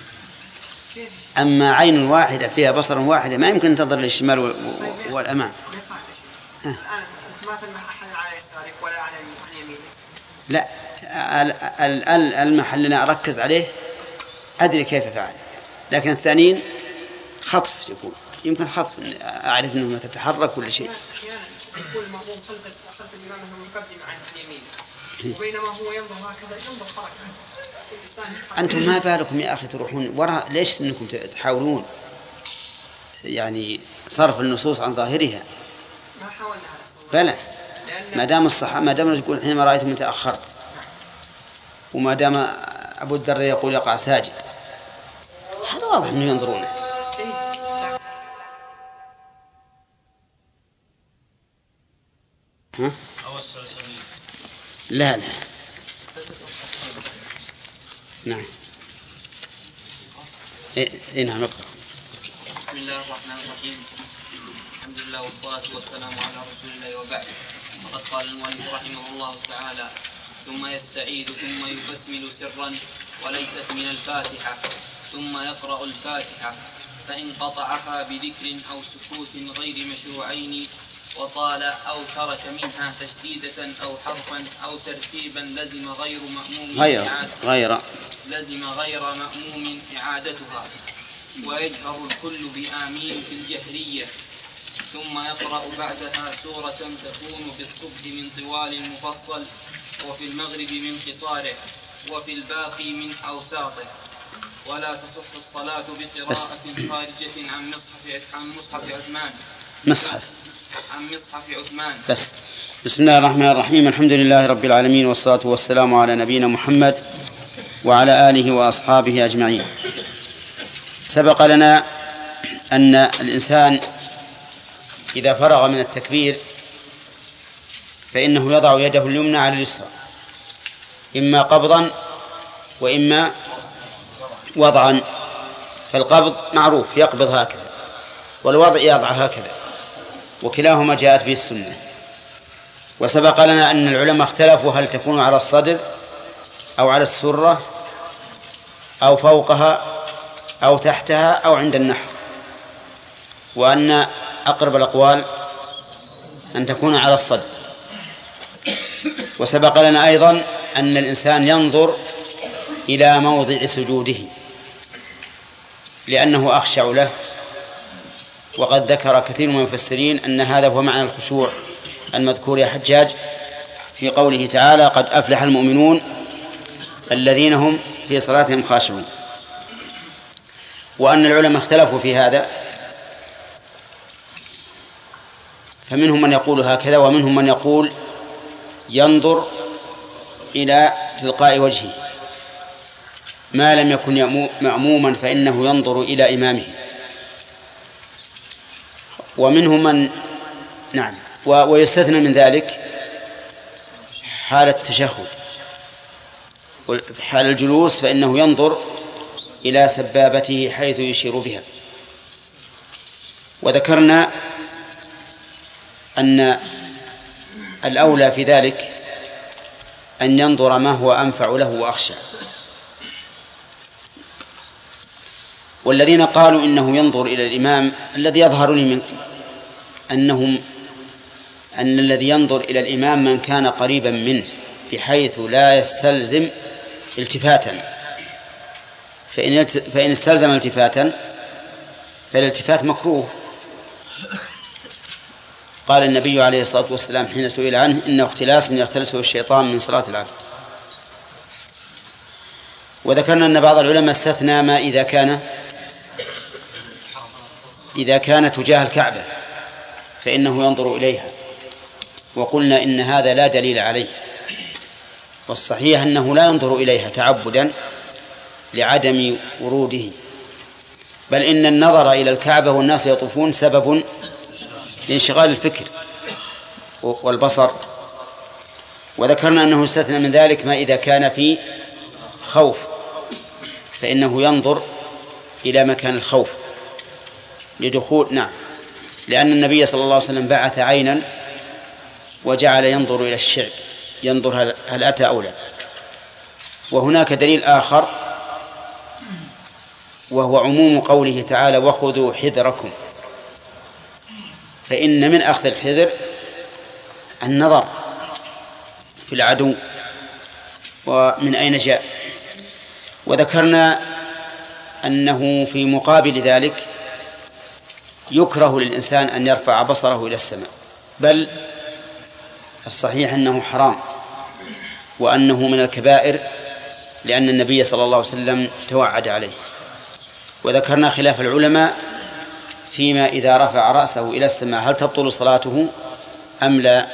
أما عين واحدة فيها بصر واحدة ما يمكن تنظر للشمال والأمام. الآن أنت ما تلمح أحد على يسارك ولا على يمينك. لا المحل اللي أركز عليه أدري كيف فعل، لكن الثانيين خطف يكون يمكن خطف أعرف أنه تتحرك كل شيء. أحيانا يكون المأموم خلف خلف الإمام المقدم عن اليمين وبينما هو ينظر هكذا ينظر حركة. أنتم ما بالكم يا أخي تروحون وراء؟ ليش أنكم تحاولون يعني صرف النصوص عن ظاهرها؟ ما حاولنا هذا بلى، ما دام الصحابة ما دام يقول حينما رأيتم تأخرت، وما دام أبو الدرداء يقول يقع ساجد، هذا واضح أنه ينظرونه. ها؟ لا لا نعم. إيه نعم نقرأ. بسم الله الرحمن الرحيم. الحمد لله والصلاة والسلام على رسول الله وبعد. وقد قال المؤلف رحمه الله تعالى: ثم يستعيذ ثم يبسمل سرا وليست من الفاتحة، ثم يقرأ الفاتحة، فإن قطعها بذكر أو سكوت غير مشروعين وطال أو ترك منها تشديدة أو حرفا أو ترتيبا لزم غير مأموم غير غير لزم غير مأموم إعادتها، ويجهر الكل بآمين في الجهرية، ثم يقرأ بعدها سورة تكون في الصبح من طوال المفصل، وفي المغرب من قصاره، وفي الباقي من أوساطه. ولا تصح الصلاة بقراءة خارجة عن مصحف عن مصحف عثمان مصحف عن مصحف عثمان بس. بسم الله الرحمن الرحيم. الحمد لله رب العالمين، والصلاة والسلام على نبينا محمد وعلى آله وأصحابه أجمعين. سبق لنا أن الإنسان إذا فرغ من التكبير فإنه يضع يده اليمنى على اليسرى، إما قبضا وإما وضعا. فالقبض معروف يقبض هكذا، والوضع يضع هكذا، وكلاهما جاءت به السنة. وسبق لنا أن العلماء اختلفوا هل تكون على الصدر أو على السرة أو فوقها أو تحتها أو عند النحر، وأن أقرب الأقوال أن تكون على الصدر. وسبق لنا أيضا أن الإنسان ينظر إلى موضع سجوده لأنه أخشع له، وقد ذكر كثير من المفسرين أن هذا هو معنى الخشوع المذكور يا حجاج في قوله تعالى: قد أفلح المؤمنون الذين هم في صلاتهم خاشعون. وأن العلماء اختلفوا في هذا، فمنهم من يقول هكذا ومنهم من يقول ينظر إلى تلقاء وجهه، ما لم يكن مأموما فإنه ينظر إلى إمامه. ومنهم من نعم ويستثنى من ذلك حال التشهد، في حال الجلوس فإنه ينظر إلى سبابته حيث يشير بها. وذكرنا أن الأولى في ذلك أن ينظر ما هو أنفع له وأخشى. والذين قالوا إنه ينظر إلى الإمام، الذي يظهر لي منكم أنهم أن الذي ينظر إلى الإمام من كان قريبا منه بحيث لا يستلزم التفاتا، فإن فإن استلزم التفاتا فالالتفات مكروه. قال النبي عليه الصلاة والسلام حين سئل عنه: إنه اختلاس يختلسه الشيطان من صلاة العبد. وذكرنا أن بعض العلماء استثنى ما إذا كان إذا كان تجاه الكعبة فإنه ينظر إليها، وقلنا إن هذا لا دليل عليه، والصحيح أنه لا ينظر إليها تعبدا لعدم وروده، بل إن النظر إلى الكعبة والناس يطوفون سبب لانشغال الفكر والبصر. وذكرنا أنه استثنى من ذلك ما إذا كان في خوف فإنه ينظر إلى مكان الخوف لدخول نعم لأن النبي صلى الله عليه وسلم بعث عينا وجعل ينظر إلى الشعب، ينظر هل أتى أو لا. وهناك دليل آخر وهو عموم قوله تعالى: وخذوا حذركم، فإن من أخذ الحذر النظر في العدو ومن أين جاء. وذكرنا أنه في مقابل ذلك يكره للإنسان أن يرفع بصره إلى السماء، بل الصحيح أنه حرام وأنه من الكبائر، لأن النبي صلى الله عليه وسلم توعد عليه. وذكرنا خلاف العلماء فيما إذا رفع رأسه إلى السماء هل تبطل صلاته أم لا،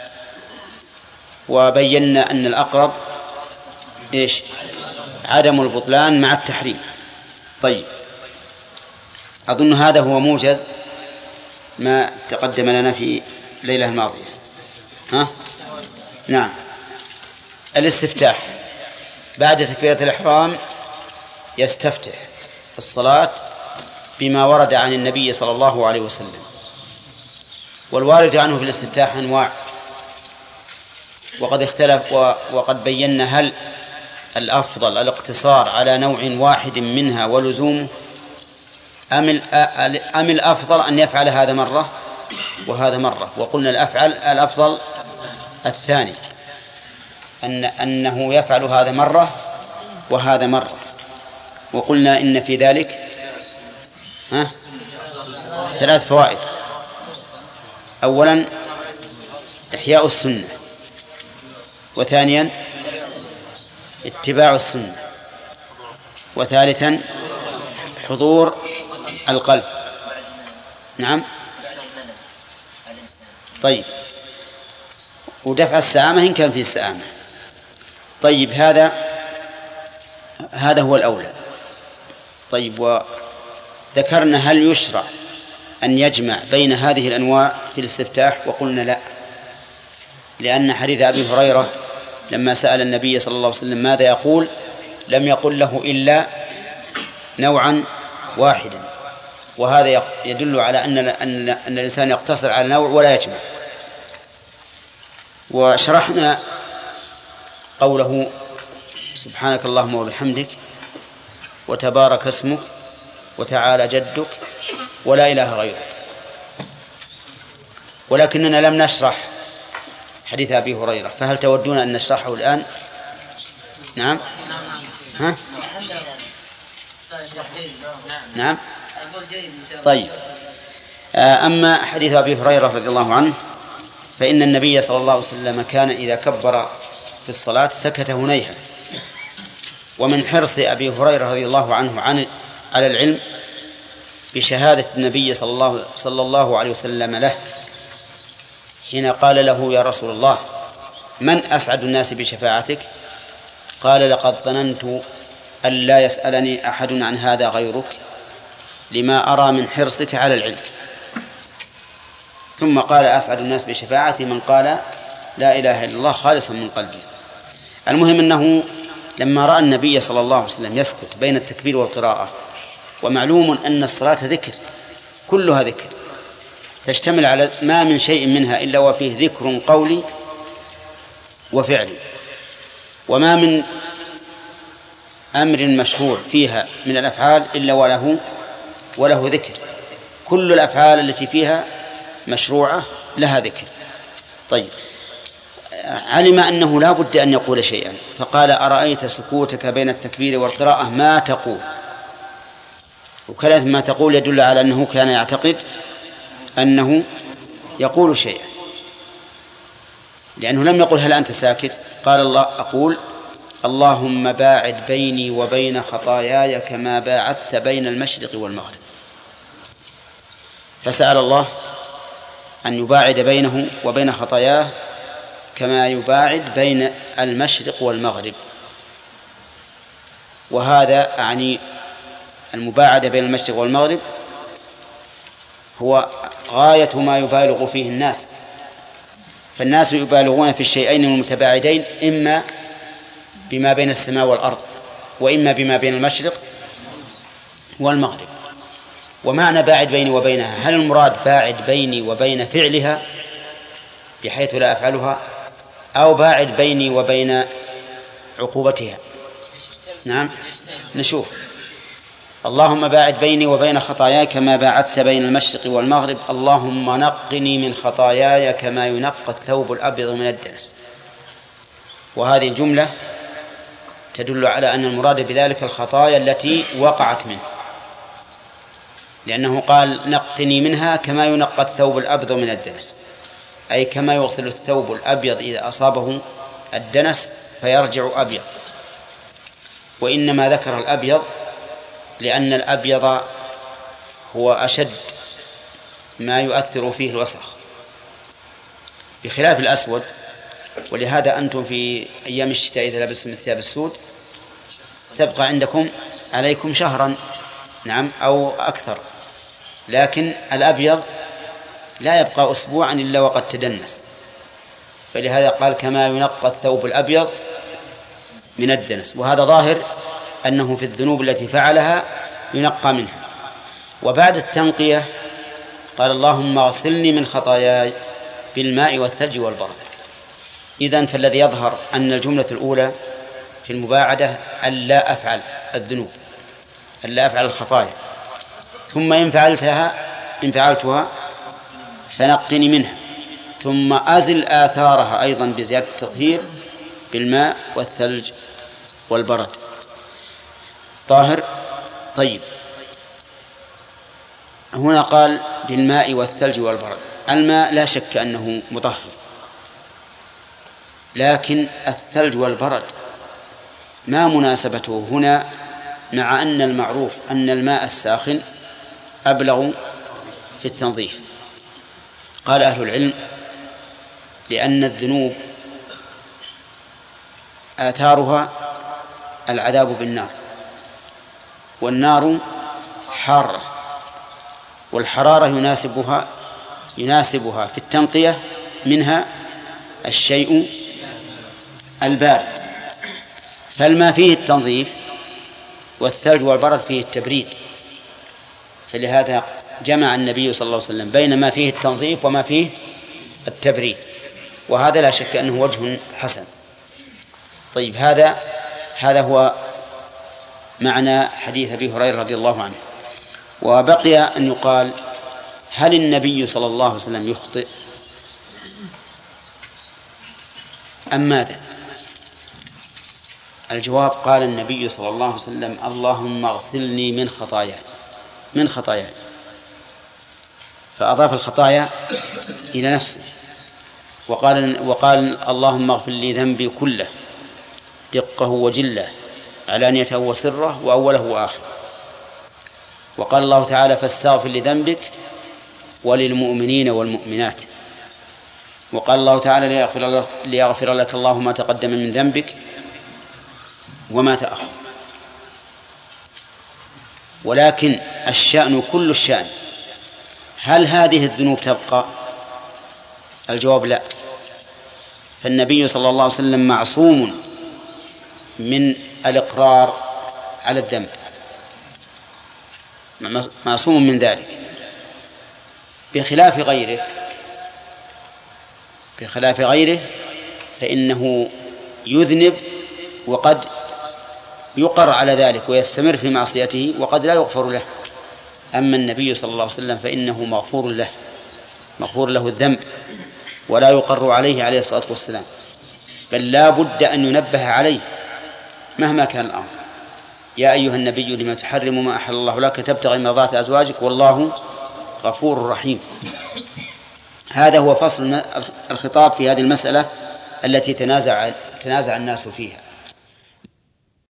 وبينا أن الأقرب إيش؟ عدم البطلان مع التحريم. طيب، أظن هذا هو موجز ما تقدم لنا في الليلة الماضية. ها؟ نعم. الاستفتاح بعد تكبيرة الإحرام يستفتح الصلاة بما ورد عن النبي صلى الله عليه وسلم. والوارد عنه في الاستفتاح أنواع، وقد اختلف وقد بينا هل الأفضل الاقتصار على نوع واحد منها ولزومه، أم أم الأفضل أن يفعل هذا مرة وهذا مرة؟ وقلنا الأفعل الأفضل الثاني، أن أنه يفعل هذا مرة وهذا مرة. وقلنا إن في ذلك ها ثلاث فوائد: أولا إحياء السنة، وثانيا اتباع السنة، وثالثا حضور القلب. نعم. طيب، ودفع السآمة إن كان في السآمة. طيب، هذا هذا هو الأولى. طيب، وذكرنا هل يشرع أن يجمع بين هذه الأنواع في الاستفتاح؟ وقلنا لا، لأن حديث أبي هريرة لما سأل النبي صلى الله عليه وسلم ماذا يقول لم يقل له إلا نوعا واحدا، وهذا يدل على أن أن الإنسان يقتصر على نوع ولا يجمع. وشرحنا قوله سبحانك اللهم وبحمدك وتبارك اسمك وتعالى جدك ولا إله غيرك، ولكننا لم نشرح حديث أبي هريرة، فهل تودون أن نشرحه الآن؟ نعم. ها؟ نعم. طيب، أما حديث أبي هريرة رضي الله عنه فإن النبي صلى الله عليه وسلم كان إذا كبر في الصلاة سكت هنيهة. ومن حرص أبي هريرة رضي الله عنه عن على العلم بشهادة النبي صلى الله, صلى الله عليه وسلم له حين قال له يا رسول الله من أسعد الناس بشفاعتك؟ قال لقد ظننت أن لا يسألني أحد عن هذا غيرك لما أرى من حرصك على العلم. ثم قال أسعد الناس بشفاعتي من قال لا إله إلا الله خالصا من قلبه. المهم أنه لما رأى النبي صلى الله عليه وسلم يسكت بين التكبير والقراءة، ومعلوم أن الصلاة ذكر كلها ذكر تشتمل على ما من شيء منها إلا وفيه ذكر قولي وفعلي، وما من أمر مشروع فيها من الأفعال إلا وله وله ذكر. كل الأفعال التي فيها مشروعة لها ذكر. طيب، علم أنه لا بد أن يقول شيئا فقال أرأيت سكوتك بين التكبير والقراءة ما تقول؟ وكلمة ما تقول يدل على أنه كان يعتقد أنه يقول شيئا، لأنه لم يقل هل أنت ساكت؟ قال الله أقول اللهم باعد بيني وبين خطاياي كما باعدت بين المشرق والمغرب. فسأل الله أن يباعد بينه وبين خطاياه كما يباعد بين المشرق والمغرب. وهذا أعني المباعدة بين المشرق والمغرب هو غاية ما يبالغ فيه الناس، فالناس يبالغون في الشيئين المتباعدين إما بما بين السماء والأرض وإما بما بين المشرق والمغرب. ومعنى باعد بيني وبينها هل المراد باعد بيني وبين فعلها بحيث لا أفعلها، أو باعد بيني وبين عقوبتها؟ نعم، نشوف. اللهم باعد بيني وبين خطاياي كما باعدت بين المشرق والمغرب، اللهم نقني من خطاياي كما ينقى الثوب الأبيض من الدنس. وهذه الجملة تدل على أن المراد بذلك الخطايا التي وقعت منه، لأنه قال نقني منها كما ينقى الثوب الأبيض من الدنس، أي كما يغسل الثوب الأبيض إذا أصابه الدنس فيرجع أبيض. وإنما ذكر الأبيض لأن الأبيض هو أشد ما يؤثر فيه الوسخ بخلاف الأسود. ولهذا أنتم في أيام الشتاء إذا لبستم الثياب السود تبقى عندكم عليكم شهرا، نعم، أو أكثر، لكن الأبيض لا يبقى أسبوعا إلا وقد تدنس. فلهذا قال كما ينقى الثوب الأبيض من الدنس، وهذا ظاهر أنه في الذنوب التي فعلها ينقى منها. وبعد التنقية قال اللهم اغسلني من خطاياي بالماء والثلج والبرد. إذن فالذي يظهر أن الجملة الأولى في المباعدة ألا أفعل الذنوب، ألا أفعل الخطايا، ثم إن فعلتها إن فعلتها فنقني منها، ثم أزل آثارها أيضا بزيادة التطهير بالماء والثلج والبرد. طاهر. طيب، هنا قال بالماء والثلج والبرد. الماء لا شك أنه مطهر، لكن الثلج والبرد ما مناسبته هنا مع أن المعروف أن الماء الساخن أبلغ في التنظيف؟ قال أهل العلم لأن الذنوب آثارها العذاب بالنار، والنار حارة، والحرارة يناسبها يناسبها في التنقية منها الشيء البارد، فالماء فيه التنظيف والثلج والبرد فيه التبريد، فلهذا جمع النبي صلى الله عليه وسلم بين ما فيه التنظيف وما فيه التبريد، وهذا لا شك أنه وجه حسن. طيب، هذا هذا هو معنى حديث أبي هريرة رضي الله عنه. وبقي أن يقال: هل النبي صلى الله عليه وسلم يخطئ أم ماذا؟ الجواب: قال النبي صلى الله عليه وسلم: اللهم اغسلني من خطاياي من خطاياي فأضاف الخطايا إلى نفسه، وقال وقال اللهم اغفر لي ذنبي كله دقه وجله علانيته وسره وأوله وآخره. وقال الله تعالى: فاستغفر لذنبك وللمؤمنين والمؤمنات. وقال الله تعالى: ليغفر لك, ليغفر لك الله ما تقدم من ذنبك وما تأخر. ولكن الشأن كل الشأن، هل هذه الذنوب تبقى؟ الجواب: لا. فالنبي صلى الله عليه وسلم معصوم من الإقرار على الذنب، معصوم من ذلك، بخلاف غيره بخلاف غيره فإنه يذنب وقد يقر على ذلك ويستمر في معصيته وقد لا يغفر له. أما النبي صلى الله عليه وسلم فإنه مغفور له مغفور له الذنب ولا يقر عليه عليه الصلاة والسلام، بل لا بد أن ينبه عليه مهما كان الأمر. يا أيها النبي لما تحرم ما أحل الله لك تبتغي مرضات أزواجك والله غفور رحيم. هذا هو فصل الخطاب في هذه المسألة التي تنازع تنازع الناس فيها.